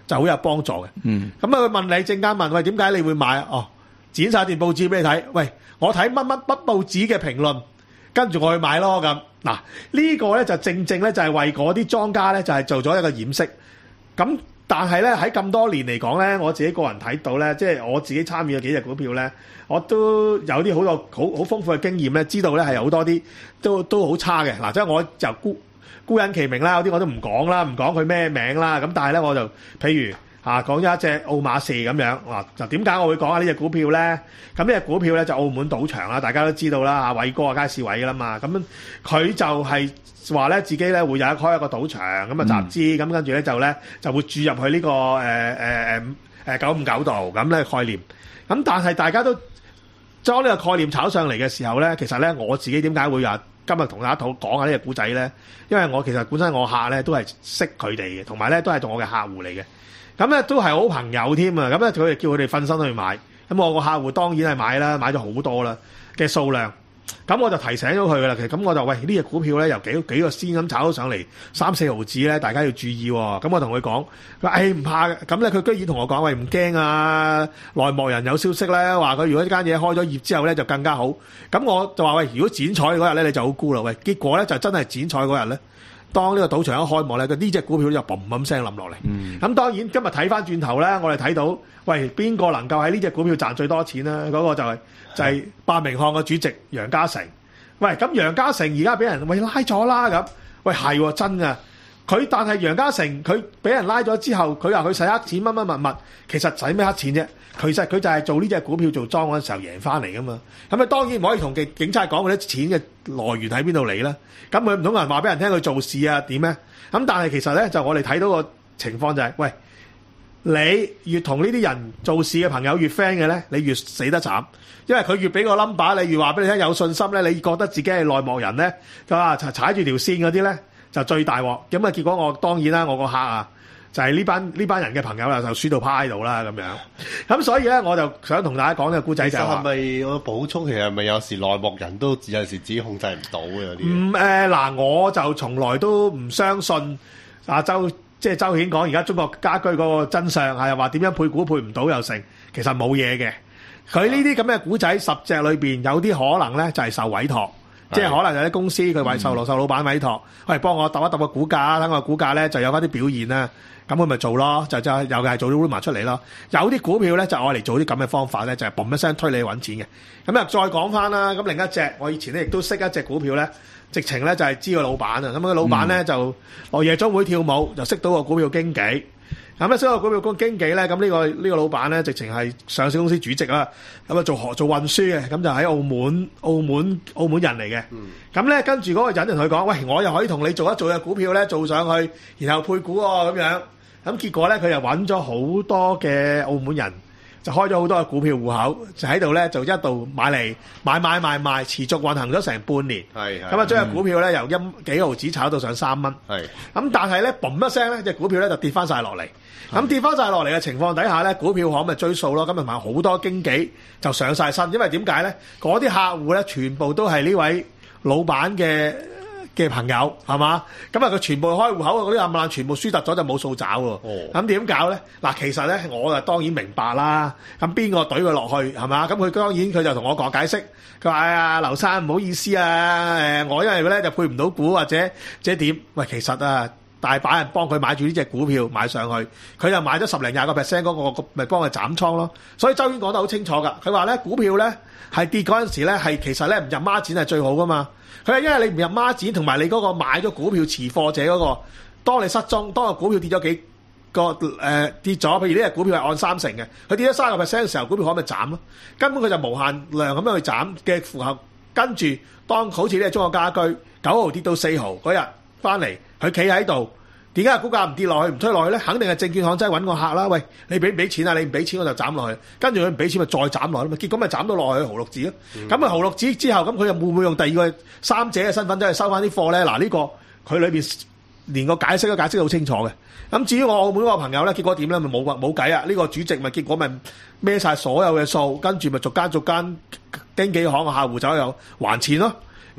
就好有幫助嘅。 嗯， 咁啊佢問你陣間問喂點解你會買啊？哦，剪晒段報紙俾你睇，喂我睇乜乜乜報紙嘅評論，跟住我去買咯咁。嗱呢個咧就正正咧就係為嗰啲莊家咧就係做咗一個掩飾。咁但係咧喺咁多年嚟講咧，我自己個人睇到咧，即係我自己參與嘅幾隻股票咧，我都有啲好多好好豐富嘅經驗咧，知道咧係有好多啲都都好差嘅。嗱，即係我就孤孤隱其名啦，有啲我都唔講啦，唔講佢咩名啦。咁但係咧我就譬如啊講咗一隻奧馬士咁樣，哇！就點解我會講下呢隻股票咧？咁呢隻股票咧就澳門賭場啦，大家都知道啦，阿偉哥啊，佳士偉噶啦嘛。咁佢就係話咧自己咧會有一開一個賭場咁啊集資，咁、嗯、跟住咧就咧就會注入去呢、這個誒誒誒誒九五九度咁咧概念。咁但係大家都將呢個概念炒上嚟嘅時候咧，其實咧我自己點解會話今日同大家討講下呢隻股仔咧？因為我其實本身我客咧都係識佢哋嘅，同埋咧都係同我嘅客戶嚟嘅。咁咧都係好朋友添啊！咁咧佢哋叫佢哋瞓身去買，咁我個客戶當然係買啦，買咗好多啦嘅數量。咁我就提醒咗佢噶啦，其實咁我就喂呢隻股票咧由幾幾個仙咁炒到上嚟三四毫子咧，大家要注意喎、哦。咁我同佢講，佢話誒唔怕嘅。咁咧佢居然同我講喂唔驚啊！內幕人有消息咧話佢如果呢間嘢開咗業之後咧就更加好。咁我就話喂，如果剪彩嗰日咧你就好沽啦喂。結果咧就真係剪彩嗰日咧。當呢個賭場一開幕咧，佢呢隻股票就嘣嘣聲冧落嚟。咁、嗯、當然今日睇翻轉頭咧，我哋睇到，喂邊個能夠喺呢隻股票賺最多錢咧？嗰、那個就係、是、就係、是、百名行嘅主席楊家成。喂，咁楊家成而家俾人喂拉咗啦咁。喂係喎，真㗎。佢但係楊家成佢俾人拉咗之後，佢話佢使黑錢乜乜物物，其實使咩黑錢啫？其實佢就係做呢隻股票做莊嗰陣時候贏翻嚟噶嘛。咁啊當然唔可以同警警察講嗰啲錢嘅來源喺邊度嚟啦。咁佢唔通人話俾人聽佢做事啊點咧？咁但係其實咧就我哋睇到個情況就係、是，喂，你越同呢啲人做事嘅朋友越 friend 嘅咧，你越死得慘。因為佢越俾個 number，你越話俾你聽有信心咧，你覺得自己係內幕人咧，佢話踩住條線嗰啲咧就最大鑊。咁啊結果我當然啦，我個客啊就係呢班呢班人嘅朋友啦，就輸到趴喺度啦咁樣。咁所以咧，我就想同大家講呢個故仔就係話， 係咪我補充？其實係咪有時內幕人都有陣時自己控制唔到嘅有啲？ 唔誒嗱，我就從來都唔相信阿周即係周顯講而家中國家居嗰個真相係話點樣配股配唔到又成，其實冇嘢嘅。佢呢啲咁嘅股仔十隻裏邊有啲可能咧就係受委託，即係可能有啲公司佢委受羅受老闆委託，喂幫我揼一揼個股價，等個股價咧就有翻啲表現啦。咁佢咪做咯，就就有嘅係做啲 rumor 出嚟咯。有啲股票咧就愛嚟做啲咁嘅方法咧，就係嘣一聲推你揾錢嘅。咁啊再講翻啦，咁另一隻我以前咧亦都識一隻股票咧，直情咧就係知個老闆啊。咁個老闆咧就落夜總會跳舞，就識到個股票經紀。咁咧識到個股票個經紀咧，咁呢個呢個老闆咧直情係上市公司主席啦。咁啊做學做運輸嘅，咁就喺澳門澳門澳門人嚟嘅。咁咧跟住嗰個人就同佢講：喂，我又可以同你做一做嘅股票咧，做上去，然後配股喎咁樣。咁結果咧，佢又揾咗好多嘅澳門人，就開咗好多嘅股票戶口，就喺度咧就一度買嚟買買賣賣，持續運行咗成半年。係咁啊，將個股票咧由一幾毫子炒到上三蚊。係咁，但係咧嘣一聲咧，隻股票咧就跌翻晒落嚟。咁跌翻晒落嚟嘅情況底下咧，股票行咪追數咯。咁同埋好多經紀就上晒身，因為點解咧？嗰啲客戶咧全部都係呢位老闆嘅嘅朋友係嘛？咁啊佢全部開戶口嗰啲冚唪唥全部輸突咗就冇數找喎。咁點搞咧？嗱，其實咧我就當然明白啦。咁邊個懟佢落去係嘛？咁佢當然佢就同我講解釋，佢話：哎呀，劉生唔好意思啊，誒我因為咧就配唔到股或者即係點？喂，其實啊大把人幫佢買住呢隻股票買上去，佢就買咗十零廿個 percent 嗰個，咪幫佢斬倉咯。所以周先講得好清楚㗎，佢話咧股票咧係跌嗰陣時咧係其實咧唔入孖展係最好㗎嘛。佢係因為你唔入孖展，同埋你嗰個買咗股票持貨者嗰、那個，當你失蹤，當個股票跌咗幾個誒、呃、跌咗，譬如呢隻股票係按三成嘅，佢跌咗三十個 percent 嘅時候，股票可唔可以斬咯？根本佢就無限量咁樣去斬嘅符合，跟住當好似呢隻中國家居九毫跌到四毫嗰日翻嚟，佢企喺度，點解股價唔跌落去唔推落去咧？肯定係證券行真係揾個客啦。喂，你俾唔俾錢啊？你唔俾錢我就斬落去，跟住佢唔俾錢咪再斬落去嘛。結果咪斬到落去毫六子咯。咁啊、嗯、毫六子之後，咁佢又會唔會用第二個三者嘅身份走去收翻啲貨咧？嗱，呢個佢裏邊連個解釋都解釋得好清楚嘅。咁至於我澳門嗰個朋友咧，結果點咧？咪冇冇計啊！呢、呢個主席咪結果咪孭晒所有嘅數，跟住咪逐間逐間經紀行嘅客戶走去還錢咯。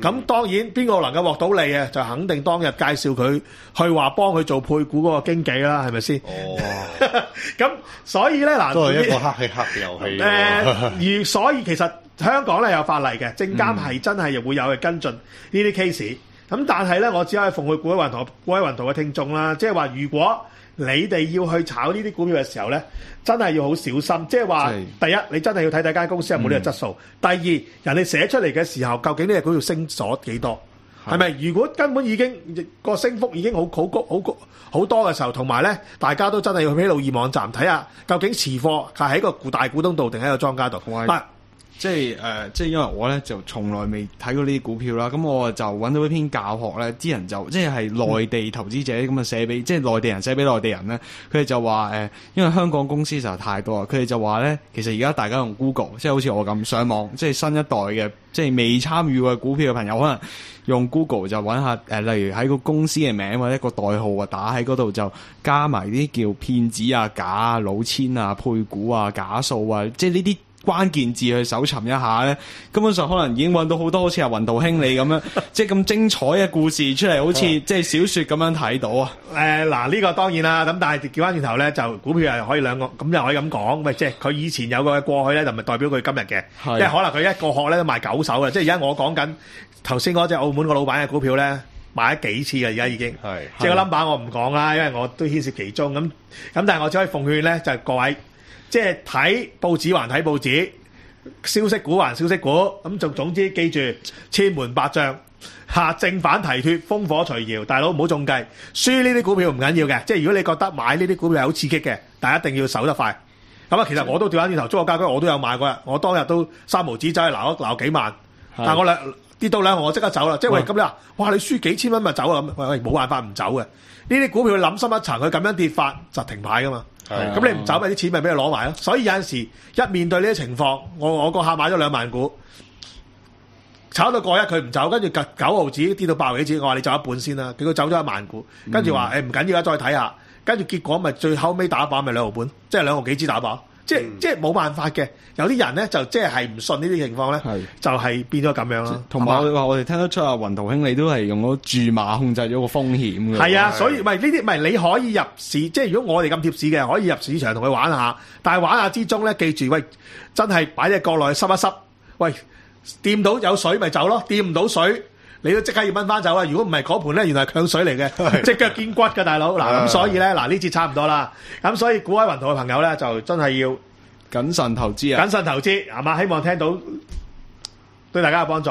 咁當然邊個能夠獲到利啊？就肯定當日介紹佢去話幫佢做配股嗰個經紀啦，係咪先？ 哦， 咁所以咧嗱， 都係一個黑氣黑嘅遊戲。 誒，而所以其實香港咧有法例嘅，證監係真係會有去跟進呢啲 case。咁但係咧，我只可以奉勸各位雲圖、各位雲圖嘅聽眾啦，即係話如果你哋要去炒呢啲股票嘅時候咧，真係要好小心。即係話，第一你真係要睇睇間公司有冇呢個質素；嗯、第二，人哋寫出嚟嘅時候，究竟呢隻股票升咗幾多？係咪？如果根本已經個升幅已經好好高、好高好多嘅時候，同埋咧，大家都真係要去披露易網站睇下，究竟持貨係喺個大股東度定喺個莊家度？但即係誒、呃，即係因為我咧就從來未睇過呢啲股票啦，咁我就揾到一篇教學咧，啲人就即係係內地投資者咁啊寫俾，即係內地人寫俾內地人咧，佢哋就話誒、呃，因為香港公司實在太多啦，佢哋就話咧，其實而家大家用 Google，即係好似我咁上網，即係新一代嘅，即係未參與過股票嘅朋友，可能用 Google 就揾下誒、呃，例如喺個公司嘅名或者一個代號啊，打喺嗰度就加埋啲叫騙子啊、假啊、老千啊、配股啊、假數啊，即係呢啲關鍵字去搜尋一下咧，根本上可能已經揾到好多好似阿雲圖兄你咁樣，即係咁精彩嘅故事出嚟，好似即係小說咁樣睇到啊！誒嗱，呢個當然啦，咁但係調翻轉頭咧，就股票又可以兩個，咁又可以咁講，喂，即係佢以前有個過去咧，就唔係代表佢今日嘅，因為可能佢一個殼咧都賣九手嘅，即係而家我講緊頭先嗰隻澳門個老闆嘅股票咧，買咗幾次嘅，而家已經，即係個 number 我唔講啦，因為我都牽涉其中，咁咁但係我只可以奉勸咧，就係各位。即係睇報紙還睇報紙，消息股還消息股，咁就總之記住千門百將，下正反提脫，風火隨搖，大佬唔好中計，輸呢啲股票唔緊要嘅，即係如果你覺得買呢啲股票係好刺激嘅，但係一定要守得快。咁啊，其實我都調翻轉頭，中國家居我都有買過，我當日都三毫紙走去鬧一鬧幾萬，但係我兩跌到兩毫我即刻走啦，即係喂咁你話，哇你輸幾千蚊咪走啊咁，喂喂冇辦法唔走嘅，呢啲股票諗深一層，佢咁樣跌法就停牌噶嘛。咁你唔走咪啲錢咪俾佢攞埋咯，所以有陣時一面對呢啲情況，我我個客買咗兩萬股，炒到過一佢唔走，跟住九毫紙跌到八毫幾紙，我話你走一半先啦，結果走咗一萬股，跟住話誒唔緊要啦，再睇下，跟住結果咪最後尾打靶咪兩毫半，即係兩毫幾紙打靶，即係、嗯、即係冇辦法嘅，有啲人咧就即係係唔信呢啲情況咧，就係、是、變咗咁樣啦。同埋話我哋聽得出啊，雲圖兄你都係用咗注碼控制咗個風險嘅。係啊，所以唔係呢啲唔係你可以入市，即係如果我哋咁貼市嘅，可以入市場同佢玩下，但係玩下之中咧，記住喂，真係擺隻角落去濕一濕，喂掂到有水咪走咯，掂唔到水你都即刻要掹翻走啦。如果唔係嗰盤咧，原來係強水嚟嘅，即腳見骨嘅大佬。嗱咁所以咧，嗱呢節差唔多啦。咁所以股海雲圖嘅朋友咧，就真係要謹慎投資啊！謹慎投資係嘛？希望聽到對大家有幫助。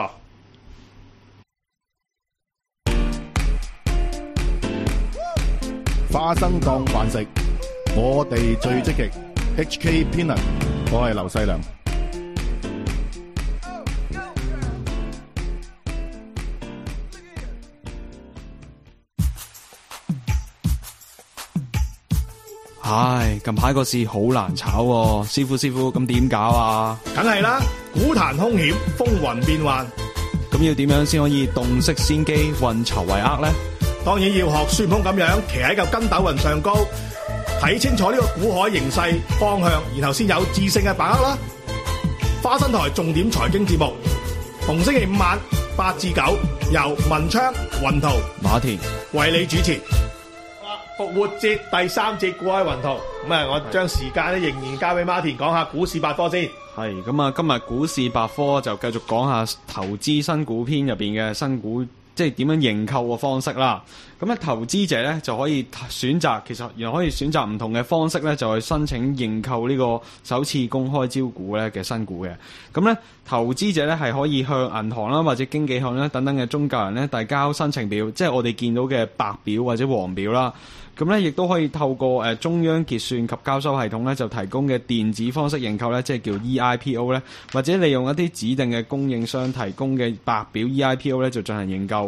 花生當飯食，我哋最積極。H K Peanut， 我係劉細良。 唉，近排個市好難炒喎，師傅師傅咁點搞啊？ 梗係啦，股壇兇險，風雲變幻， 咁要點樣先可以洞悉先機，運籌帷幄呢？ 當然要學孫悟空咁樣，騎喺嚿筋斗雲上高，睇清楚呢個股海形勢方向，然後先有智勝嘅把握啦。花生台重點財經節目，逢星期五晚八至九，由文昌、雲圖、 馬田為你主持。復活節第三節股海雲圖，咁啊，我將時間咧仍然交俾馬田講下股市百科先。 係咁啊，今日股市百科就繼續講下投資新股篇入邊嘅新股，即係點樣認購嘅方式啦。咁咧，投資者咧就可以選擇，其實原來可以選擇唔同嘅方式咧，就去申請認購呢個首次公開招股咧嘅新股嘅。咁咧，投資者咧係可以向銀行啦，或者經紀行啦等等嘅中介人咧遞交申請表，即係我哋見到嘅白表或者黃表啦。咁咧，亦都可以透過誒中央結算及交收系統咧，就提供嘅電子方式認購咧，即係叫 E I P O 咧，或者利用一啲指定嘅供應商提供嘅白表 E I P O 咧，就進行認購。 。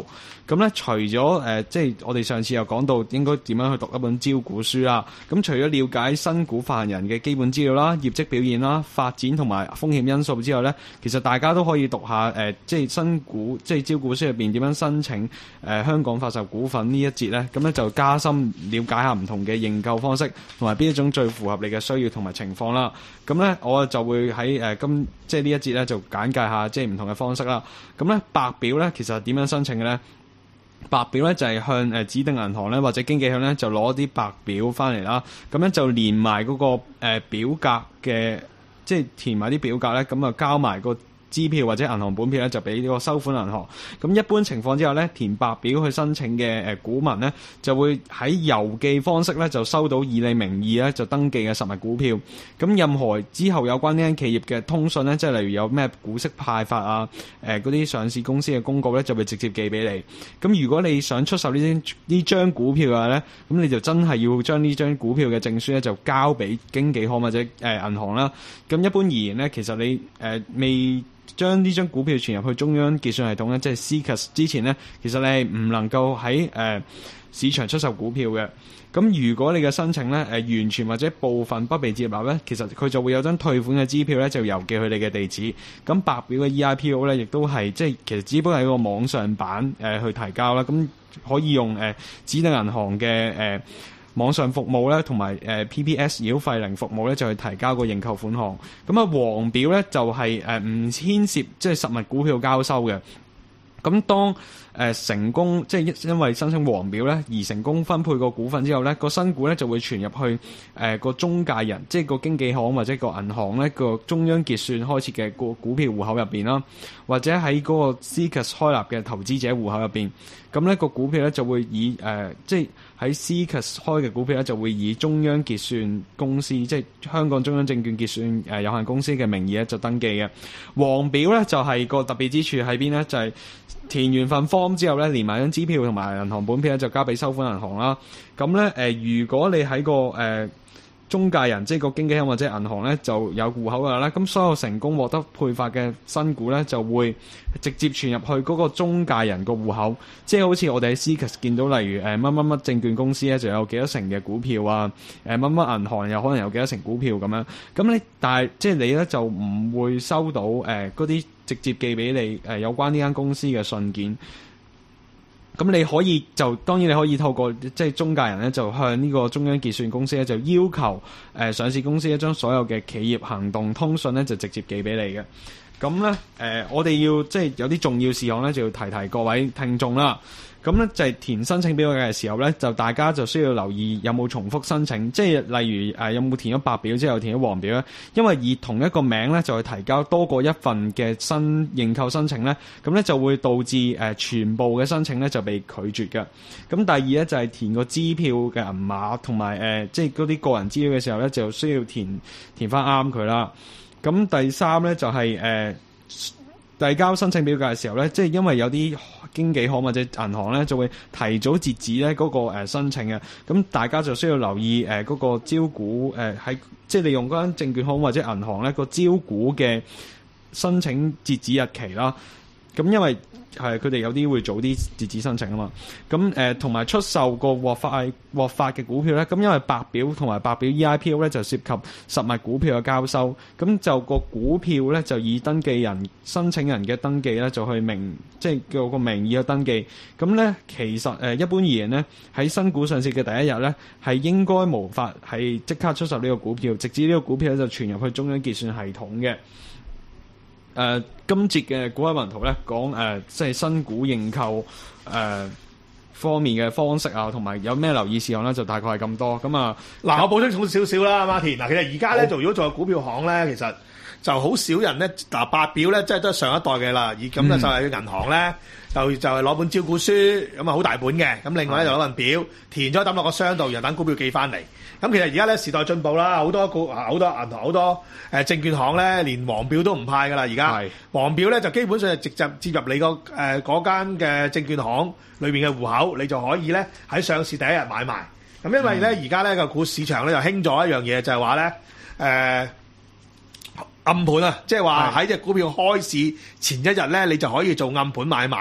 咁咧，除咗誒、呃，即係我哋上次又講到應該點樣去讀一本招股書啦。咁除咗了解新股發行人嘅基本資料啦、業績表現啦、發展同埋風險因素之外咧，其實大家都可以讀下誒、呃，即係新股即係招股書入邊點樣申請誒、呃、香港發售股份呢一節咧。咁咧就加深了解下唔同嘅認購方式，同埋邊一種最符合你嘅需要同埋情況啦。咁咧，我就會喺誒今即係呢一節咧就簡介下即係唔同嘅方式啦。咁咧白表咧其實點樣申請嘅咧？白表咧就係向誒指定銀行咧或者經紀行咧就攞啲白表翻嚟啦，咁樣就連埋嗰個誒表格嘅，即係填埋啲表格咧，咁啊交埋個支票或者銀行本票咧就俾呢個收款銀行。咁一般情況之下咧，填白表去申請嘅誒股民咧就會喺郵寄方式咧就收到以你名義咧就登記嘅實物股票。咁任何之後有關呢間企業嘅通訊咧，即係例如有咩股息派發啊，誒嗰啲上市公司嘅公告咧就會直接寄俾你。咁如果你想出售呢張呢張股票嘅話咧，咁你就真係要將呢張股票嘅證書咧就交俾經紀行或者誒銀行啦。咁一般而言咧，其實你誒、呃、未將呢張股票傳入去中央結算系統咧，即係 C C A S 之前咧，其實你係唔能夠喺誒、呃、市場出售股票嘅。咁如果你嘅申請咧誒、呃、完全或者部分不被接納咧，其實佢就會有張退款嘅支票咧，就郵寄去你嘅地址。咁白表嘅 E I P O 咧，亦都係即係其實只不過係一個網上版誒、呃、去提交啦。咁可以用誒、呃、指定銀行嘅誒。呃網上服務咧，同埋誒 P P S 繳費零服務咧，就去提交個認購款項。咁啊，黃表咧就係誒唔牽涉即係實物股票交收嘅。咁當誒、呃、成功即係因為申請黃表咧而成功分配個股份之後咧，個新股咧就會傳入去誒個、呃、中介人，即係個經紀行或者個銀行咧個中央結算開設嘅個股票戶口入邊啦，或者喺嗰個 C C A S 開立嘅投資者戶口入邊。咁呢個股票咧就會以誒、呃、即係喺 C C A S 開嘅股票咧就會以中央結算公司，即係香港中央證券結算誒、呃、有限公司嘅名義咧就登記嘅。黃表咧就係、是、個特別之處喺邊咧，就係、是、填完份 form 之後咧，連埋張支票同埋銀行本票咧就交俾收款銀行啦。咁咧誒，如果你喺個誒、呃中介人即係個經紀行或者銀行咧就有戶口嘅話咧，咁所有成功獲得配發嘅新股咧就會直接傳入去嗰個中介人個戶口，即係好似我哋喺 C C A S 見到，例如誒乜乜乜證券公司咧就有幾多成嘅股票啊，誒乜乜銀行又可能有幾多成股票咁樣。咁你但係即係你咧就唔會收到誒嗰啲直接寄俾你誒、呃、有關呢間公司嘅信件。咁你可以就當然你可以透過即係中介人咧，就向呢個中央結算公司咧，就要求誒、呃、上市公司咧將所有嘅企業行動通訊咧，就直接寄俾你嘅。咁咧誒，我哋要即係有啲重要事項咧，就要提提各位聽眾啦。咁咧就係填申請表嘅時候咧，就大家就需要留意有冇重複申請，即係例如誒、呃、有冇填咗白表之後填咗黃表咧，因為以同一個名咧就去提交多過一份嘅新認購申請咧，咁咧就會導致誒、呃、全部嘅申請咧就被拒絕嘅。咁第二咧就係、是、填個支票嘅銀碼同埋誒即係嗰啲個人資料嘅時候咧，就需要填填翻啱佢啦。咁第三咧就係、是、誒。呃遞交申請表格嘅時候咧，即係因為有啲經紀行或者銀行咧，就會提早截止咧嗰個誒申請嘅，咁大家就需要留意誒嗰個招股誒喺即係利用嗰間證券行或者銀行咧個招股嘅申請截止日期啦。咁因為係佢哋有啲會早啲截止申請啊嘛，咁誒同埋出售個獲發獲發嘅股票咧，咁因為白表同埋白表 E I P O 咧就涉及實物股票嘅交收，咁就個股票咧就以登記人申請人嘅登記咧就去名即係叫個名義去登記，咁咧其實誒一般而言咧喺新股上市嘅第一日咧係應該無法係即刻出售呢個股票，直至呢個股票咧就傳入去中央結算系統嘅。誒、呃，今節嘅股海雲圖咧講誒，即係新股認購誒、呃、方面嘅方式啊，同埋有咩留意事項咧，就大概係咁多。咁啊， 嗱，我補充少少啦，馬田。嗱，其實而家咧做如果做股票行咧，其實就好少人咧嗱，白表咧即係都係上一代嘅啦。而咁咧就係銀行咧，就就係攞本招股書，咁啊好大本嘅。咁另外咧就攞份表填咗抌落個箱度，然後等股票寄翻嚟。咁其實而家咧時代進步啦，好多股好多銀行好多誒證券行咧，連黃表都唔派噶啦。而家黃表咧就基本上係直接接入你個誒嗰間嘅證券行裏邊嘅戶口，你就可以咧喺上市第一日買賣。咁因為咧而家咧個股市場咧就興咗一樣嘢，就係話咧誒暗盤啊，即係話喺隻股票開市前一日咧，你就可以做暗盤買賣。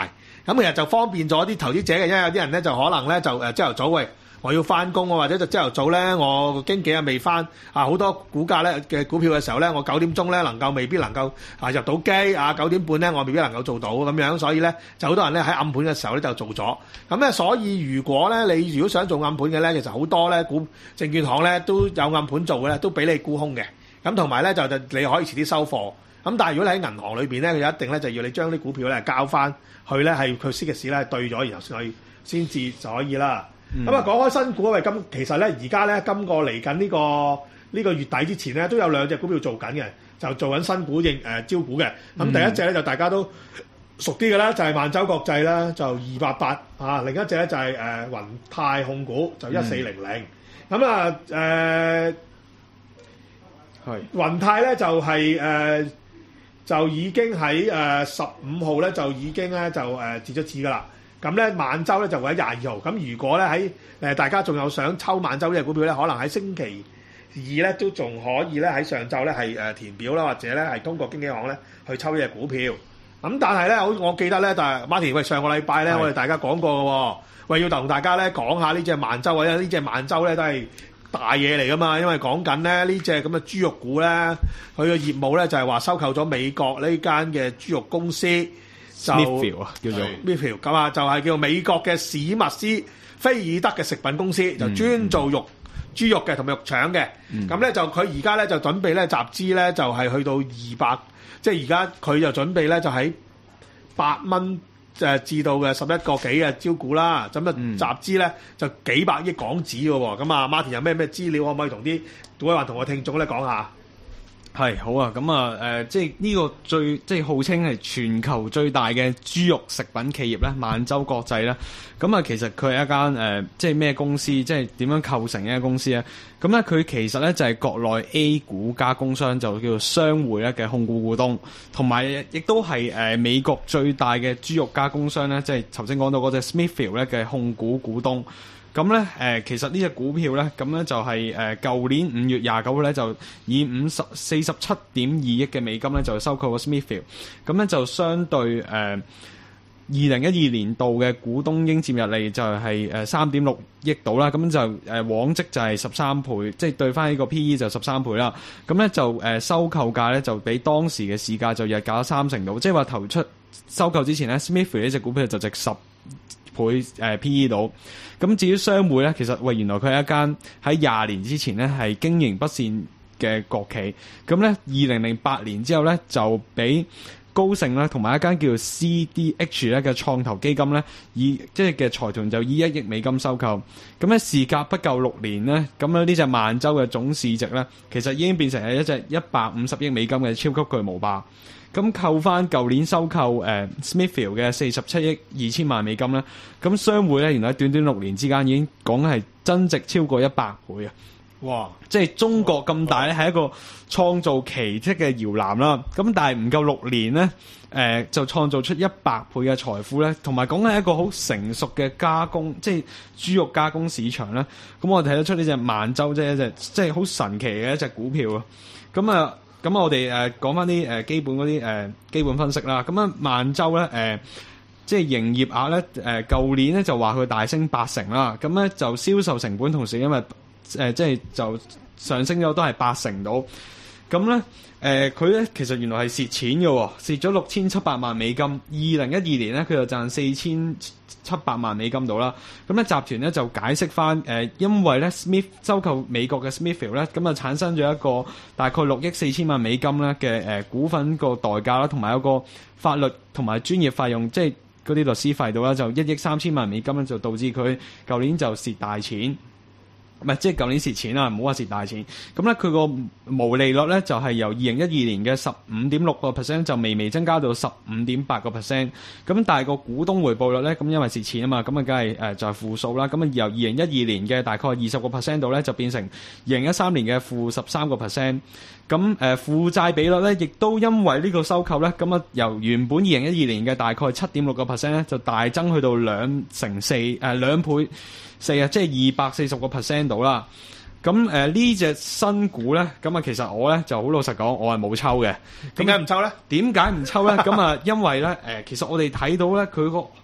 咁其實就方便咗啲投資者嘅，因為有啲人咧就可能咧就誒朝頭早喂。我要翻工喎，或者就朝頭早咧，我個經紀啊未翻啊，好多股價咧嘅股票嘅時候咧，我九點鐘咧能夠未必能夠啊入到機啊，九點半咧我未必能夠做到咁樣，所以咧就好多人咧喺暗盤嘅時候咧就做咗。咁咧所以如果咧你如果想做暗盤嘅咧，其實好多咧股證券行咧都有暗盤做嘅咧，都俾你沽空嘅。咁同埋咧就就你可以遲啲收貨。咁但係如果你喺銀行裏邊咧，佢一定咧就要你將啲股票咧交翻去咧係佢息嘅市咧對咗，然後先可以先至就可以啦。咁啊，講開新股，因為今其實咧，而家咧，今個嚟緊呢個呢個月底之前咧，都有兩隻股票做緊嘅，就做緊新股應誒招股嘅。咁第一隻咧就大家都熟啲嘅啦，就係萬洲國際啦，就二八八啊。另一隻咧就係誒雲泰控股，就一四零零。咁啊誒係雲泰咧就係誒就已經喺誒十五號咧就已經咧就誒截咗止噶啦。咁咧萬洲咧就會喺廿二號。咁如果咧喺誒大家仲有想抽萬洲呢隻股票咧，可能喺星期二咧都仲可以咧喺上晝咧係誒填表啦，或者咧係通過經紀行咧去抽呢隻股票。咁但係咧，我我記得咧，但係 Martin 喂上個禮拜咧，我哋大家講過嘅喎，喂要同大家咧講下呢隻萬洲，因為呢隻萬洲咧都係大嘢嚟噶嘛，因為講緊咧呢隻咁嘅豬肉股咧，佢嘅業務咧就係話收購咗美國呢間嘅豬肉公司。就 Smithfield 啊，叫做 Smithfield 咁啊，就係叫做美國嘅史密斯菲爾德嘅食品公司，就專做肉、嗯、豬肉嘅同埋肉腸嘅。咁咧、嗯、就佢而家咧就準備咧集資咧就係去到二百，即係而家佢就準備咧就喺八蚊誒至到嘅十一個幾嘅招股啦。咁啊集資咧就幾百億港紙嘅喎。咁啊 Martin 有咩咩資料可唔可以同啲各位話同我聽眾咧講下？ 係好啊，咁啊，誒、呃，即係呢個最即係號稱係全球最大嘅豬肉食品企業咧，萬洲國際咧，咁啊，其實佢係一間誒、呃，即係咩公司，即係點樣構成一間公司咧？咁咧，佢其實咧就係、是、國內 A 股加工商，就叫做商匯咧嘅控股股東，同埋亦都係誒、呃、美國最大嘅豬肉加工商咧，即係頭先講到嗰隻 Smithfield 咧嘅控股股東。咁咧，誒、呃，其實呢隻股票咧，咁咧就係誒舊年五月廿九號咧，就以五十四十七點二億嘅美金咧，就收購咗 Smithfield。咁咧就相對誒二零一二年度嘅股東應佔溢利就係誒三點六億度啦。咁就誒、呃、往績就係十三倍，即係對翻呢個 P E 就十三倍啦。咁咧就誒、呃、收購價咧就比當時嘅市價就日價三成度，即係話投出收購之前咧 Smithfield 呢隻股票就值十倍誒、呃、P E 度。咁至於商匯咧，其實喂原來佢係一間喺廿年之前咧係經營不善嘅國企。咁咧二零零八年之後咧就俾高盛咧同埋一間叫做 C D H 咧嘅創投基金咧以即係嘅財團就以一億美金收購。咁咧時隔不夠六年咧，咁咧呢隻萬洲嘅總市值咧其實已經變成係一隻一百五十億美金嘅超級巨無霸。咁扣翻舊年收購誒、呃、Smithfield 嘅四十七億二千萬美金咧，咁商匯咧原來喺短短六年之間已經講係增值超過一百倍啊！哇！即係中國咁大咧，係一個創造奇蹟嘅搖籃啦。咁但係唔夠六年咧，誒、呃、就創造出一百倍嘅財富咧，同埋講係一個好成熟嘅加工，即係豬肉加工市場咧。咁我哋睇得出呢隻萬洲即係一隻即係好神奇嘅一隻股票啊！咁啊〜咁我哋誒講翻啲誒基本嗰啲誒基本分析啦。咁啊萬洲咧誒，即係營業額咧誒，舊年咧就話佢大升八成啦。咁咧就銷售成本同時因為誒即係就上升咗都係八成到。咁咧誒佢咧其實原來係蝕錢嘅喎，蝕咗六千七百萬美金。二零一二年咧佢就賺四千七百萬美金到啦。咁咧集團咧就解釋翻誒，因為咧 Smith 收購美國嘅 Smithfield 咧，咁啊產生咗一個大概六億四千萬美金咧嘅誒股份個代價啦，同埋有個法律同埋專業費用，即係嗰啲律師費到啦，就一億三千萬美金咧，就導致佢舊年就蝕大錢。唔係，即係舊年蝕錢啦，唔好話蝕大錢。咁咧，佢個毛利率咧就係由二零一二年嘅十五點六個 percent 就微微增加到十五點八個 percent。咁但係個股東回報率咧，咁因為蝕錢啊嘛，咁啊梗係誒就係負數啦。咁啊由二零一二年嘅大概二十個 percent 度咧，就變成二零一三年嘅負十三個 percent。咁誒負債比率咧，亦都因為呢個收購咧，咁啊由原本二零一二年嘅大概七點六個 percent 咧，就大增去到兩成四誒兩倍。四啊，即係二百四十個 percent 到啦。咁誒呢隻新股咧，咁啊其實我咧就好老實講，我係冇抽嘅。 點解唔抽咧？ 點解唔抽咧？咁啊，因為咧誒，其實我哋睇到咧，佢個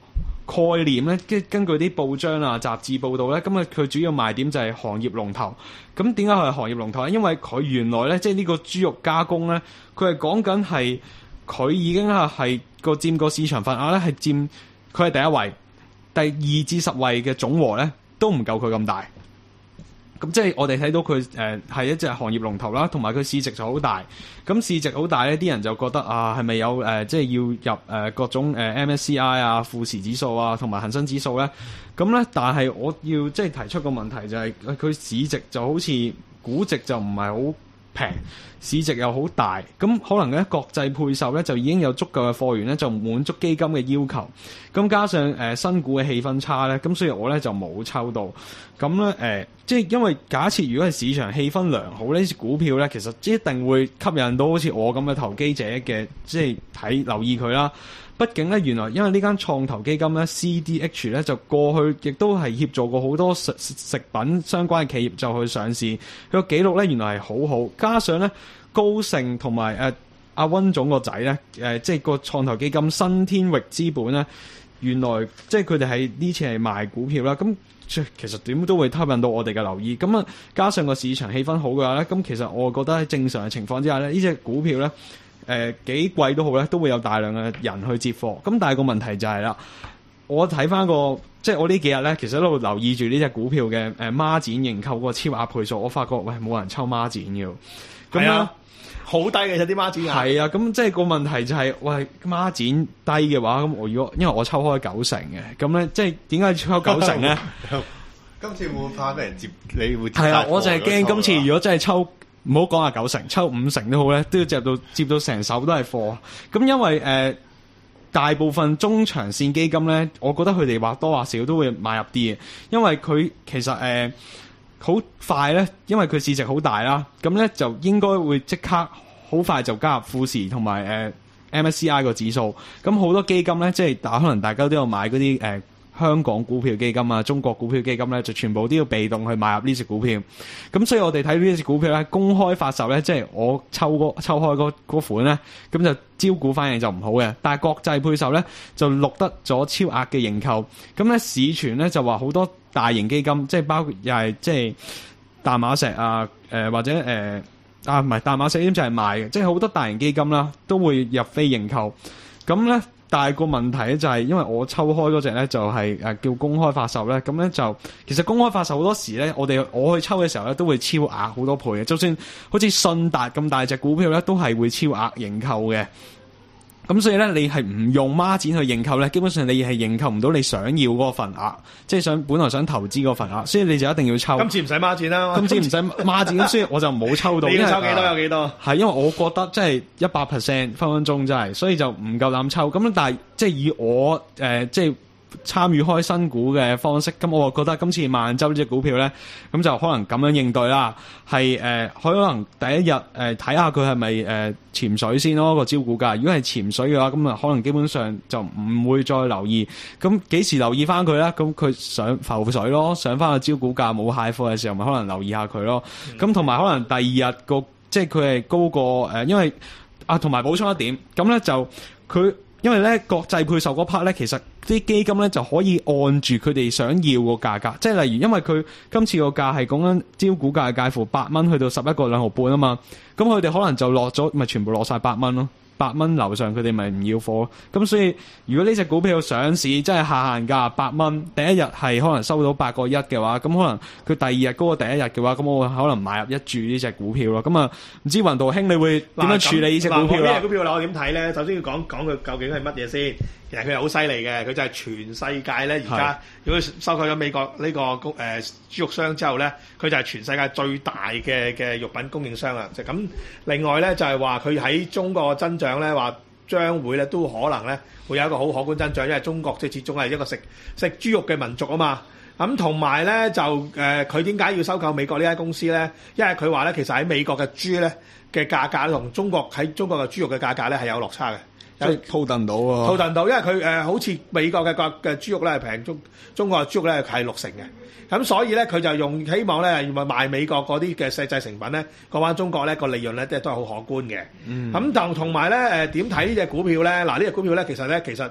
概念咧，跟根據啲報章啊、雜誌報道咧，咁啊佢主要賣點就係行業龍頭。咁點解佢係行業龍頭咧？因為佢原來咧，即係呢個豬肉加工咧，佢係講緊係佢已經係係個佔個市場份額咧，係佔佢係第一位，第二至十位嘅總和咧都唔夠佢咁大。咁即係我哋睇到佢誒係一隻行業龍頭啦，同埋佢市值就好大。咁市值好大咧，啲人就覺得啊，係咪有誒、呃、即係要入誒、呃、各種誒、呃、M S C I 啊、富時指數啊，同埋恒生指數咧？咁咧，但係我要即係提出個問題就係、是，佢市值就好似估值就唔係好平，市值又好大，咁可能咧國際配售咧就已經有足夠嘅貨源咧，就滿足基金嘅要求。咁加上誒、呃、新股嘅氣氛差咧，咁所以我咧就冇抽到。咁咧誒，即係因為假設如果係市場氣氛良好，呢啲股票咧其實一定會吸引到好似我咁嘅投機者嘅，即係睇留意佢啦。畢竟咧，原來因為呢間創投基金咧 C D H 咧就過去亦都係協助過好多食食品相關嘅企業就去上市，佢個記錄咧原來係好好，加上咧高盛同埋誒阿温總個仔咧誒，即係個創投基金新天域資本咧，原來即係佢哋係呢次係賣股票啦，咁其實點都會吸引到我哋嘅留意。咁啊，加上個市場氣氛好嘅話咧，咁其實我覺得喺正常嘅情況之下咧，呢隻股票咧。誒、呃、幾貴都好咧，都會有大量嘅人去接貨。咁但係個問題就係、是、啦，我睇翻個即係我呢幾日咧，其實一路留意住呢隻股票嘅誒孖展認購個超額倍數，我發覺喂冇人抽孖展嘅，咁啊好低嘅，有啲孖展啊。 係啊，咁即係個問題就係、是、喂孖展低嘅話，咁我如果因為我抽開九成嘅，咁咧即係點解要抽九成咧？ 今次會唔會怕俾人接？你會係啊，我就係驚今次如果真係抽。唔好講下九成，抽五成都好咧，都要接到接到成手都係貨。咁因為誒、呃、大部分中長線基金咧，我覺得佢哋或多或少都會買入啲嘅，因為佢其實誒好、呃、快咧，因為佢市值好大啦，咁咧就應該會即刻好快就加入富時同埋誒 M S C I 個指數。咁好多基金咧，即係大可能大家都有買嗰啲誒香港股票基金啊、中國股票基金咧，就全部都要被動去買入呢隻股票。咁所以我哋睇呢隻股票咧，公開發售咧，即係我抽嗰抽開嗰款咧，咁就招股反應就唔好嘅。但係國際配售咧就錄得咗超額嘅認購。咁咧市傳咧就話好多大型基金，即係包括又係即係淡馬錫啊，誒、呃、或者誒、呃、啊唔係淡馬錫呢啲就係賣嘅，即係好多大型基金啦都會入飛認購。咁咧。但係個問題咧就係，因為我抽開嗰隻咧就係誒叫公開發售咧，咁咧就其實公開發售好多時咧，我哋我去抽嘅時候咧都會超額好多倍嘅，就算好似信達咁大隻股票咧，都係會超額認購嘅。咁所以咧，你係唔用孖展去認購咧，基本上你係認購唔到你想要嗰個份額，即係想本來想投資嗰個份額，所以你就一定要抽。 今次唔使孖展啦， 今次唔使孖展，所以我就冇抽到。 你要抽幾多有幾多？ 係因為我覺得即係一百 percent 分分鐘真係，所以就唔夠膽抽。咁但係即係以我誒、呃、即係。參與開新股嘅方式，咁我覺得今次萬洲呢隻股票咧，咁就可能咁樣應對啦。係誒、呃，可能第一日誒睇下佢係咪誒潛水先咯個招股價。如果係潛水嘅話，咁啊可能基本上就唔會再留意。咁幾時留意翻佢咧？咁佢上浮水咯，上翻個招股價冇蟹貨嘅時候，咪可能留意下佢咯。咁同埋可能第二日個即係佢係高過誒、呃，因為啊同埋補充一點，咁咧就佢。因為咧國際配售嗰 part 咧，其實啲基金咧就可以按住佢哋想要個價格，即係例如因為佢今次個價係講緊招股價介乎八蚊去到十一個兩毫半啊嘛，咁佢哋可能就落咗，咪全部落晒八蚊咯。八蚊樓上佢哋咪唔要貨，咁所以如果呢隻股票上市真係下限價八蚊，第一日係可能收到八個一嘅話，咁可能佢第二日高過第一日嘅話，咁我會可能買入一注呢隻股票咯。咁啊，唔知雲道兄你會點樣處理呢隻股票啦？ 呢隻股票啦，我點睇咧？首先要講講佢究竟係乜嘢先。其實佢係好犀利嘅，佢就係全世界咧而家，如果收購咗美國呢、這個誒豬、呃、肉商之後咧，佢就係全世界最大嘅嘅肉品供應商啦。就咁，另外咧就係話佢喺中國嘅增長咧，話將會咧都可能咧會有一個好可觀增長，因為中國即係始終係一個食食豬肉嘅民族啊嘛。咁同埋咧就誒，佢點解要收購美國呢間公司咧？因為佢話咧，其實喺美國嘅豬咧嘅價格同中國喺中國嘅豬肉嘅價格咧係有落差嘅。 即係套戥到喎， 套戥到，因為佢誒、呃、好似美國嘅個嘅豬肉咧係平，中中國嘅豬肉咧係六成嘅，咁所以咧佢就用希望咧要賣美國嗰啲嘅製製成品咧，過翻中國咧個利潤咧都係都係好可觀嘅。咁同同埋咧誒點睇呢隻股票咧？嗱呢隻股票咧其實咧其實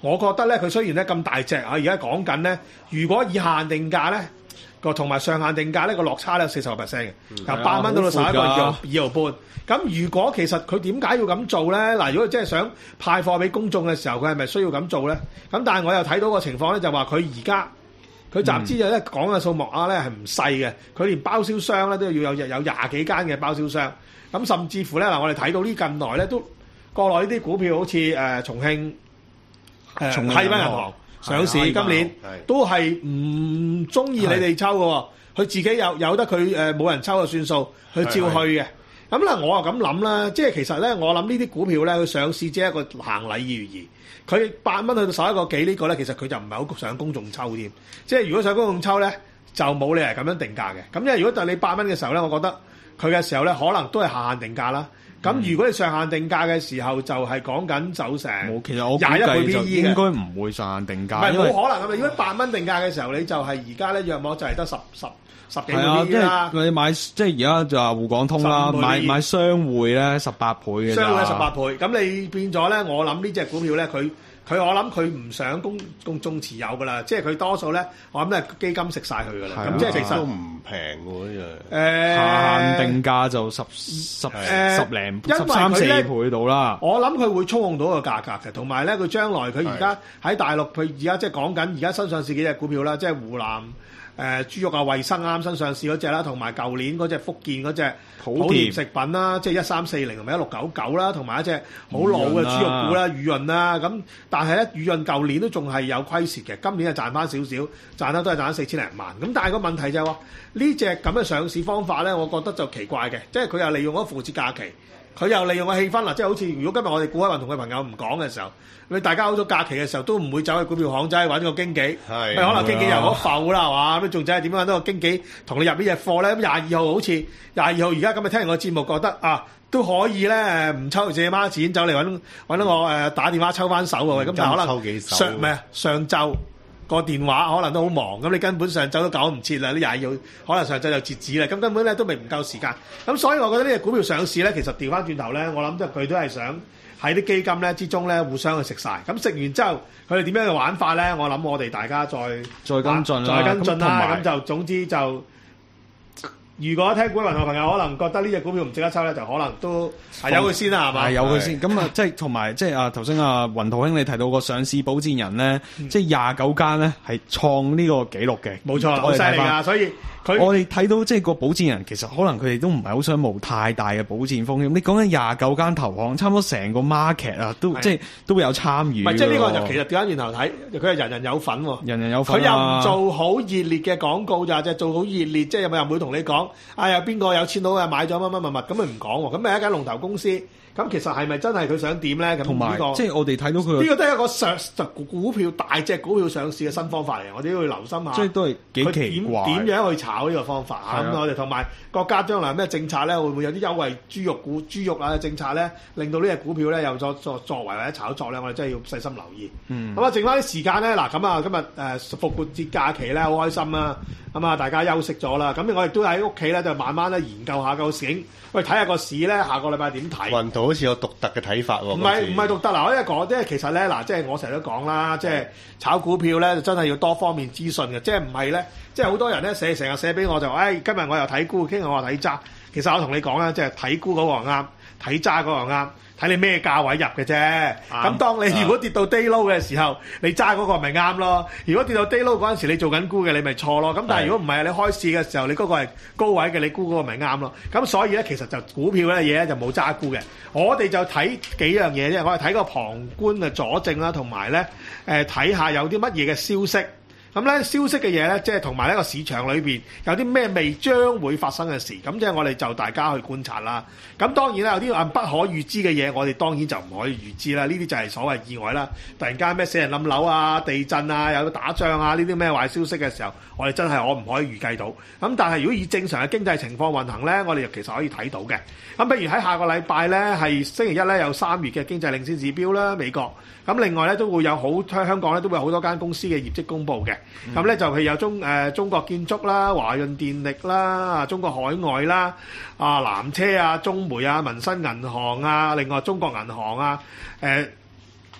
我覺得咧佢雖然咧咁大隻啊，而家講緊咧，如果以限定價咧個同埋上限定價呢個落差咧有四十個 percent 嘅，由八蚊到到十一個二毫二毫半。咁如果其實佢點解要咁做咧？嗱，如果真係想派貨俾公眾嘅時候，佢係咪需要咁做咧？咁但係我又睇到個情況咧，就話佢而家佢集資咧講嘅數目啊咧係唔細嘅，佢連包銷商咧都要有有廿幾間嘅包銷商。咁甚至乎咧嗱，我哋睇到呢近來咧都國內呢啲股票好似誒、呃、重慶誒重慶太平銀行上市，今年都係唔中意你哋抽嘅喎，佢自己有有得佢誒冇人抽就算數，佢照去嘅。咁咧我又咁諗啦，即係其實咧我諗呢啲股票咧佢上市只係一個行禮如儀，佢八蚊去到十一個幾呢個咧，其實佢就唔係好想公眾抽添。即係如果想公眾抽咧，就冇理由咁樣定價嘅。咁因為如果就你八蚊嘅時候咧，我覺得佢嘅時候咧可能都係下限定價啦。咁如果你上限定價嘅時候，就係講緊走成冇，其實我廿一倍 P 就 E 應該唔會上限定唔價， 係因為冇可能㗎嘛！如果八蚊定價嘅時候，你就係而家咧約莫就係得十十十幾係啊， 倍 P E 啦。 即係你買即係而家就話滬港通啦， 十五倍買買商匯咧十八倍嘅咋， 商會十八倍，咁你變咗咧，我諗呢隻股票咧，佢佢我諗佢唔想公公眾持有㗎啦，即係佢多數咧，我諗咧基金食晒佢㗎啦。咁即係其實都唔平喎呢樣。 誒下限定價就十十誒十零因為十三四佢呢倍到啦。 我諗佢會操控到個價格嘅，同埋咧佢將來佢而家喺大陸，佢而家即係講緊而家新上市幾隻股票啦，即係湖南誒、呃、豬肉啊、衞生啱新上市嗰只啦，同埋舊年嗰隻福建嗰隻普田食品啦，即係一三四零同埋一六九九啦，同埋一隻好老嘅豬肉股啦、雨潤啦。咁但係咧，雨潤舊年都仲係有虧蝕嘅，今年就賺翻少少，賺得都係賺咗四千零萬。咁但係個問題就係話呢隻咁嘅上市方法咧，我覺得就奇怪嘅，即係佢又利用咗復節假期。佢又利用個氣氛啦，即係好似如果今日我哋股海運同佢朋友唔講嘅時候，你大家好咗假期嘅時候都唔會走去股票行仔揾個經紀， 係可能經紀又嗰浮啦係嘛，咁仲仔係點樣揾到個經紀同你入呢隻貨咧？咁廿二號好似廿二號而家今日聽完個節目覺得啊都可以咧，唔抽借孖錢走嚟揾揾到我誒打電話抽翻手喎，咁但係可能上唔係上晝。個電話可能都好忙，咁你根本上晝都搞唔切啦，呢廿二號可能上晝就截止啦，咁根本咧都未唔夠時間，咁所以我覺得呢隻股票上市咧，其實調翻轉頭咧，我諗即係佢都係想喺啲基金咧之中咧互相去食晒，咁食完之後佢哋點樣嘅玩法咧？我諗我哋大家再再跟進啦， 再跟進啦， 咁咁就總之就。如果聽股民嘅朋友可能覺得呢隻股票唔值得抽咧，就可能都係有佢先啦，係嘛？ 係有佢先。咁啊，即係同埋即係啊，頭先啊雲圖兄你提到個上市保薦人咧，即係廿九間咧係創呢個紀錄嘅。 冇錯，好犀利㗎，所以佢我哋睇到即係個保薦人其實可能佢哋都唔係好想冒太大嘅保薦風險。你講緊廿九間投行，差唔多成個 market 啊，都即係都會有參與。 唔係，即係呢個就其實調翻轉頭睇，佢係人人有份喎。 人人有份。 佢又唔做好熱烈嘅廣告，就係做好熱烈，即係又唔會同你講。啊！有邊個有錢佬啊買咗乜乜乜乜咁佢唔講喎，咁咪一間龍頭公司，咁其實係咪真係佢想點咧？咁同埋呢個即係我哋睇到佢呢個都係一個上股票大隻股票上市嘅新方法嚟，我哋都要留心下。 即係都係幾奇怪， 點點樣去炒呢個方法啊？咁我哋同埋國家將來咩政策咧，會唔會有啲優惠豬肉股、豬肉啊嘅政策咧，令到呢隻股票咧有咗作作為或者炒作咧？我哋真係要細心留意。 嗯。 咁啊，剩翻啲時間咧，嗱咁啊，今日誒復活節假期咧，好開心啊！咁啊，大家休息咗啦，咁我亦都喺屋企咧，就慢慢咧研究下究竟，喂睇下個市咧，下個禮拜點睇？ 雲圖好似有獨特嘅睇法喎。 唔係唔係獨特嗱，我一講即係其實咧嗱，即係我成日都講啦，即係炒股票咧，就真係要多方面資訊嘅，即係唔係咧，即係好多人咧寫成日寫俾我就話，誒、哎、今日我又睇沽，聽日我又睇揸。其實我同你講啦，即係睇沽嗰個啱，睇揸嗰個啱。睇你咩價位入嘅啫，咁當你如果跌到 day low 嘅時候，你揸嗰個咪啱咯。如果跌到 day low 嗰陣時，你做緊沽嘅，你咪錯咯。咁但係如果唔係，你開市嘅時候，你嗰個係高位嘅，你沽嗰個咪啱咯。咁所以咧，其實就股票咧嘢咧就冇揸沽嘅。我哋就睇幾樣嘢啫，我係睇個旁觀嘅佐證啦，同埋咧誒睇下有啲乜嘢嘅消息。咁咧消息嘅嘢咧，即係同埋呢個市場裏邊有啲咩未將會發生嘅事，咁即係我哋就大家去觀察啦。咁當然啦，有啲話不可預知嘅嘢，我哋當然就唔可以預知啦。呢啲就係所謂意外啦。突然間咩死人冧樓啊、地震啊、有打仗啊呢啲咩壞消息嘅時候，我哋真係我唔可以預計到。咁但係如果以正常嘅經濟情況運行咧，我哋其實可以睇到嘅。咁譬如喺下個禮拜咧，係星期一咧有三月嘅經濟領先指標啦，美國。咁另外咧都會有好香港咧都會有好多間公司嘅業績公佈嘅。咁咧、嗯、就係有中誒、呃、中國建築啦、華潤電力啦、中國海外啦、啊南車啊、中煤啊、民生銀行啊，另外中國銀行啊、誒、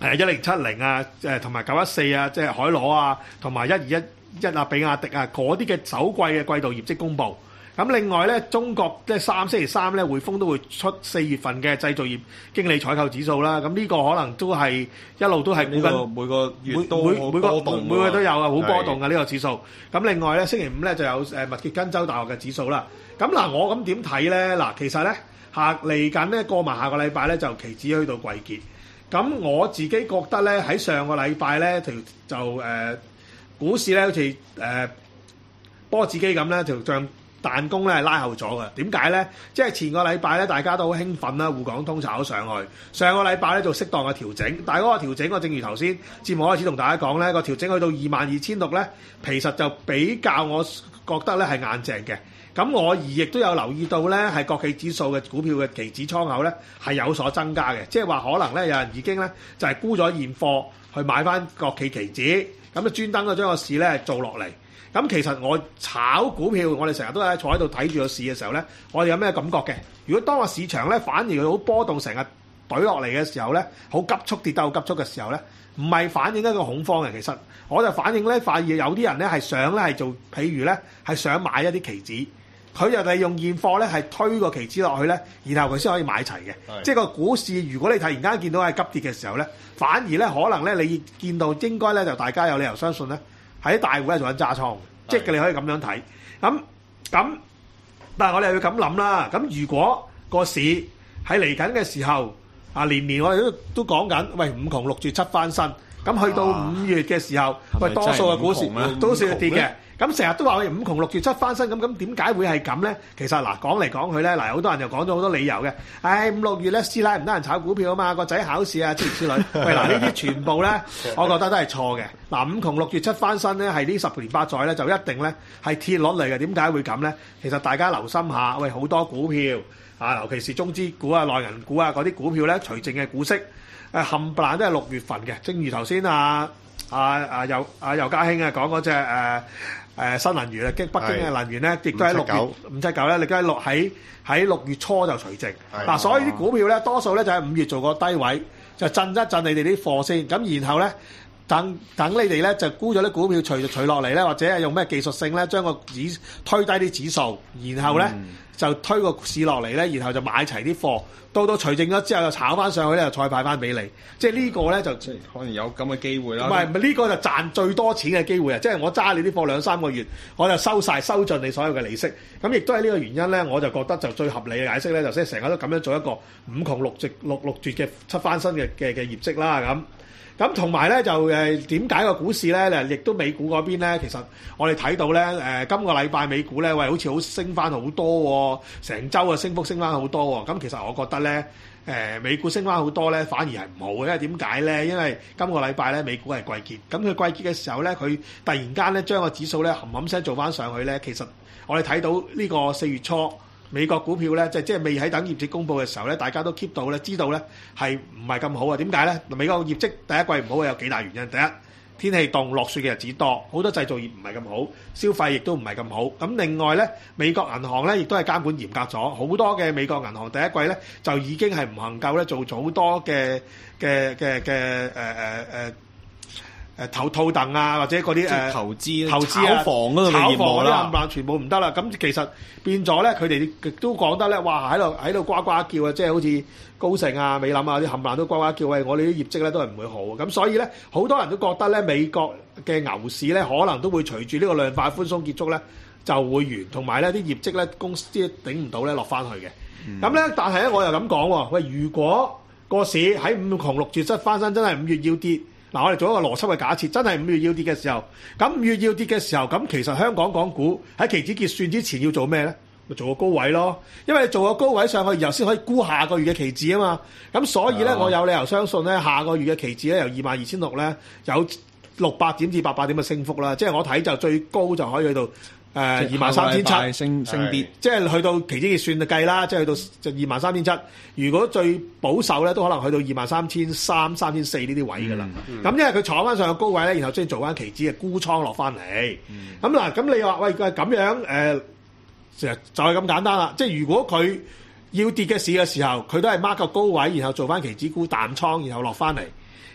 誒一零七零啊，誒同埋九一四啊，即係海螺啊，同埋一二一一啊，比亞迪啊，嗰啲嘅首季嘅季度業績公佈。咁另外咧，中國即係三星期三咧，匯豐都會出四月份嘅製造業經理採購指數啦。咁呢個可能都係一路都係估緊每個月都每每個波動每個都有啊，好波動嘅呢個指數。咁另外咧，星期五咧就有誒密歇根州大學嘅指數啦。咁嗱，我咁點睇咧？嗱，其實咧下嚟緊咧過埋下個禮拜咧就期指去到季結。咁我自己覺得咧喺上個禮拜咧條就誒、呃、股市咧好似誒波子機咁咧就像彈弓咧係拉後咗嘅。點解咧？即係前個禮拜咧大家都好興奮啦，滬港通炒上去。上個禮拜咧做適當嘅調整，但係嗰個調整我正如頭先節目開始同大家講咧，個調整去到二萬二千六咧，其實就比較我覺得咧係硬淨嘅。咁我而亦都有留意到咧，係國企指數嘅股票嘅期指倉口咧係有所增加嘅，即係話可能咧有人已經咧就係沽咗現貨去買翻國企期指，咁就專登咗將個市咧做落嚟。咁其實我炒股票，我哋成日都係坐喺度睇住個市嘅時候咧，我哋有咩感覺嘅？如果當個市場咧反而佢好波動，成日懟落嚟嘅時候咧，好急速跌得好急速嘅時候咧，唔係反映一個恐慌嘅，其實我就反映咧，發現有啲人咧係想咧係做，譬如咧係想買一啲期指。佢就利用現貨咧，係推個期指落去咧，然後佢先可以買齊嘅。即係個股市，如果你突然間見到係急跌嘅時候咧，反而咧可能咧你見到應該咧就大家有理由相信咧，喺大戶咧做緊揸倉，即係你可以咁樣睇。咁咁，但係我哋要咁諗啦。咁如果個市喺嚟緊嘅時候，啊年年我哋都都講緊，喂五窮六絕七翻身。咁去到五月嘅時候，喂多數嘅股市都算係跌嘅。咁成日都話我哋五窮六絕七翻身，咁咁點解會係咁咧？其實嗱講嚟講去咧，嗱好多人就講咗好多理由嘅。唉，五六月咧師奶唔得人炒股票啊嘛，個仔考試啊諸如此類。喂嗱，呢啲全部咧，我覺得都係錯嘅。嗱五窮六絕七翻身咧，係呢十年八載咧就一定咧係鐵落嚟嘅。點解會咁咧？其實大家留心下，喂好多股票啊，尤其是中資股啊、內銀股啊嗰啲股票咧，除淨嘅股息。誒冚唪唥都係六月份嘅，正如頭先啊啊啊尤啊尤家興啊講嗰隻誒誒新能源啊，北京嘅能源咧，亦都喺六月五七九咧，亦都喺六喺喺六月初就除淨。嗱，所以啲股票咧，多數咧就喺五月做個低位，就震一震你哋啲貨先，咁然後咧等等你哋咧就沽咗啲股票除就除落嚟咧，或者係用咩技術性咧將個指推低啲指數，然後咧。嗯就推個市落嚟咧，然後就買齊啲貨，到到除淨咗之後就炒翻上去咧，就再派翻俾你。即係呢個咧就即係可能有咁嘅機會啦。 唔係唔係呢個就賺最多錢嘅機會啊！即係我揸你啲貨兩三個月，我就收晒收盡你所有嘅利息。咁亦都係呢個原因咧，我就覺得就最合理嘅解釋咧，就即係成日都咁樣做一個五窮六絕六六絕嘅七翻身嘅嘅嘅業績啦咁。咁同埋咧就誒點解個股市咧，亦都美股嗰邊咧，其實我哋睇到咧誒、呃、今個禮拜美股咧，喂好似好升翻好多喎、哦，成週嘅升幅升翻好多喎、哦。咁其實我覺得咧誒、呃、美股升翻好多咧，反而係唔好嘅，因為點解咧？因為今個禮拜咧美股係季結，咁佢季結嘅時候咧，佢突然間咧將個指數咧冚冚聲做翻上去咧，其實我哋睇到呢個四月初。美國股票咧，即係即係未喺等業績公佈嘅時候咧，大家都 keep 到咧，知道咧係唔係咁好啊？點解咧？美國業績第一季唔好有幾大原因。第一，天氣凍，落雪嘅日子多，好多製造業唔係咁好，消費亦都唔係咁好。咁另外咧，美國銀行咧亦都係監管嚴格咗，好多嘅美國銀行第一季咧就已經係唔能夠咧做咗好多嘅嘅嘅嘅誒誒誒。誒套套凳啊，或者嗰啲誒投資、 投資啊、 炒房嗰度嘅業務啦， 冚唪唥全部唔得啦。咁其實變咗咧，佢哋亦都講得咧，哇喺度喺度呱呱叫啊，即係好似高盛啊、美林啊啲冚唪唥都呱呱叫，喂，我哋啲業績咧都係唔會好。咁所以咧，好多人都覺得咧，美國嘅牛市咧，可能都會隨住呢個量化寬鬆結束咧，就會完，同埋咧啲業績咧公司頂唔到咧落翻去嘅。咁咧、嗯，但係咧我又咁講喎，喂，如果個市喺五窮六絕七翻身，真係五月要跌。嗱，我哋做一個邏輯嘅假設，真係五月要跌嘅時候，咁五月要跌嘅時候，咁其實香港港股喺期指結算之前要做咩咧？咪做個高位咯，因為你做個高位上去，然後先可以估下個月嘅期指啊嘛。咁所以咧，我有理由相信咧，下個月嘅期指咧由二萬二千六咧有六百點至八百點嘅升幅啦。即係我睇就最高就可以去到。誒二萬三千七升升跌， 即係去到期指結算就計啦，即係去到就二萬三千七。如果最保守咧，都可能去到二萬三千三、三千四呢啲位㗎啦。咁、嗯嗯、因為佢坐翻上個高位咧，然後先做翻期指嘅沽倉落翻嚟。咁嗱、嗯，咁你話喂，佢係咁樣誒，其實就係咁簡單啦。即係如果佢要跌嘅市嘅時候，佢都係 mark 個高位，然後做翻期指沽淡倉，然後落翻嚟。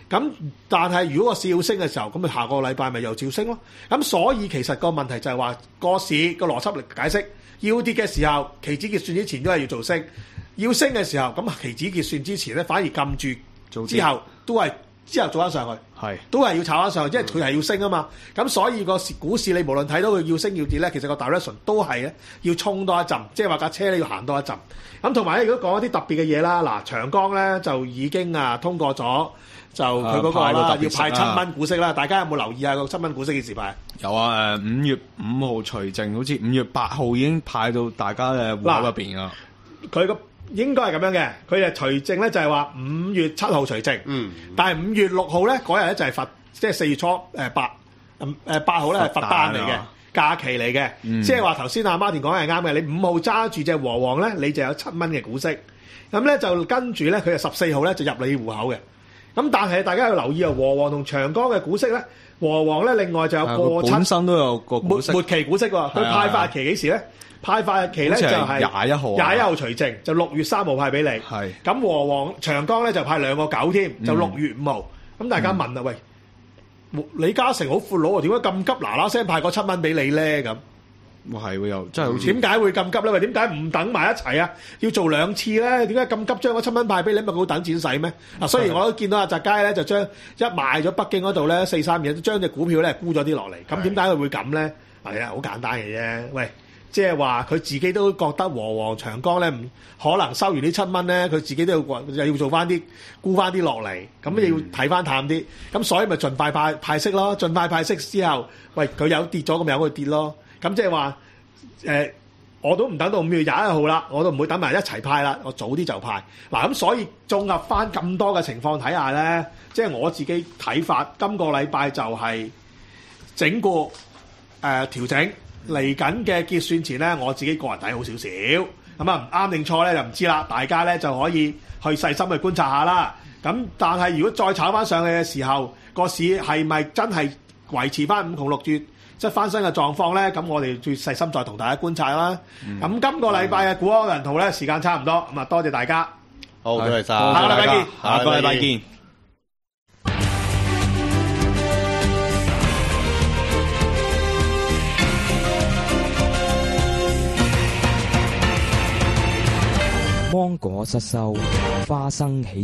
咁但係如果個市要升嘅時候，咁咪下個禮拜咪又照升咯。咁所以其實個問題就係話個市個邏輯嚟解釋，要跌嘅時候，期指結算之前都係要做升；要升嘅時候，咁期指結算之前咧反而撳住，之後都係之後做翻上去。 係都係要炒翻上去，因為佢係要升啊嘛。咁所以個股市你無論睇到佢要升要跌咧，其實個 direction 都係咧要衝多一陣，即係話架車咧要行多一陣。咁同埋咧，如果講一啲特別嘅嘢啦，嗱長江咧就已經啊通過咗，就佢嗰個啦、 啊、 要派七蚊股息啦。大家有冇留意下個七蚊股息幾時派？ 有啊，誒五月五號除淨，好似五月八號已經派到大家嘅戶口入邊噶。 佢個應該係咁樣嘅，佢誒除淨咧就係話五月七號除淨， 嗯， 但係五月六號咧嗰日咧就係佛，即係四月初誒八誒八號咧係佛誕嚟嘅假期嚟嘅，即係話頭先阿 Martin 講係啱嘅。你五號揸住隻和黃咧，你就有七蚊嘅股息，咁咧就跟住咧佢係十四號咧就入你戶口嘅。咁但係大家要留意啊，和黃同長江嘅股息咧，和黃咧另外就有過七， 本身都有個股息末期股息喎，佢派發期幾時咧？派發日期咧就係廿一號， 廿一號除淨，就六月三號派俾你。 係咁和黃長江咧就派兩個九添，就六月五號。咁、嗯、大家問啦，喂，李嘉誠好闊佬啊，點解咁急嗱嗱聲派個七蚊俾你咧？咁哇係喎，又真係好似點解會咁急咧？喂，點解唔等埋一齊啊？要做兩次咧？點解咁急將個七蚊派俾你？咪好等錢使咩？嗱，雖然我都見到阿澤佳咧就將一賣咗北京嗰度咧四三二，將隻股票咧沽咗啲落嚟。咁點解佢會咁咧？係啊，好簡單嘅啫。喂。即係話佢自己都覺得和黃長江咧唔可能收完呢七蚊咧，佢自己都要又要做翻啲沽翻啲落嚟，咁要睇翻淡啲，咁所以咪盡快派派息咯，盡快派息之後，喂佢有跌咗咁咪由佢跌咯，咁即係話誒，我都唔等到五月廿一號啦，我都唔會等埋一齊派啦，我早啲就派。嗱咁所以綜合翻咁多嘅情況睇下咧，即係我自己睇法，今個禮拜就係整個誒、呃、調整。嚟緊嘅結算前咧，我自己個人睇好少少，咁啊唔啱定錯咧就唔知啦，大家咧就可以去細心去觀察下啦。咁但係如果再炒翻上去嘅時候，個市係咪真係維持翻五窮六絕即係翻身嘅狀況咧？咁我哋最細心再同大家觀察啦。咁、嗯、今個禮拜嘅股安人圖咧時間差唔多，咁啊多謝大家。 好，多謝晒， 下個禮拜見， 下個禮拜見。 芒果失收，花生起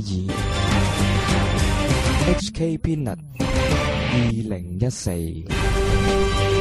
義。H K Peanut 二零一四。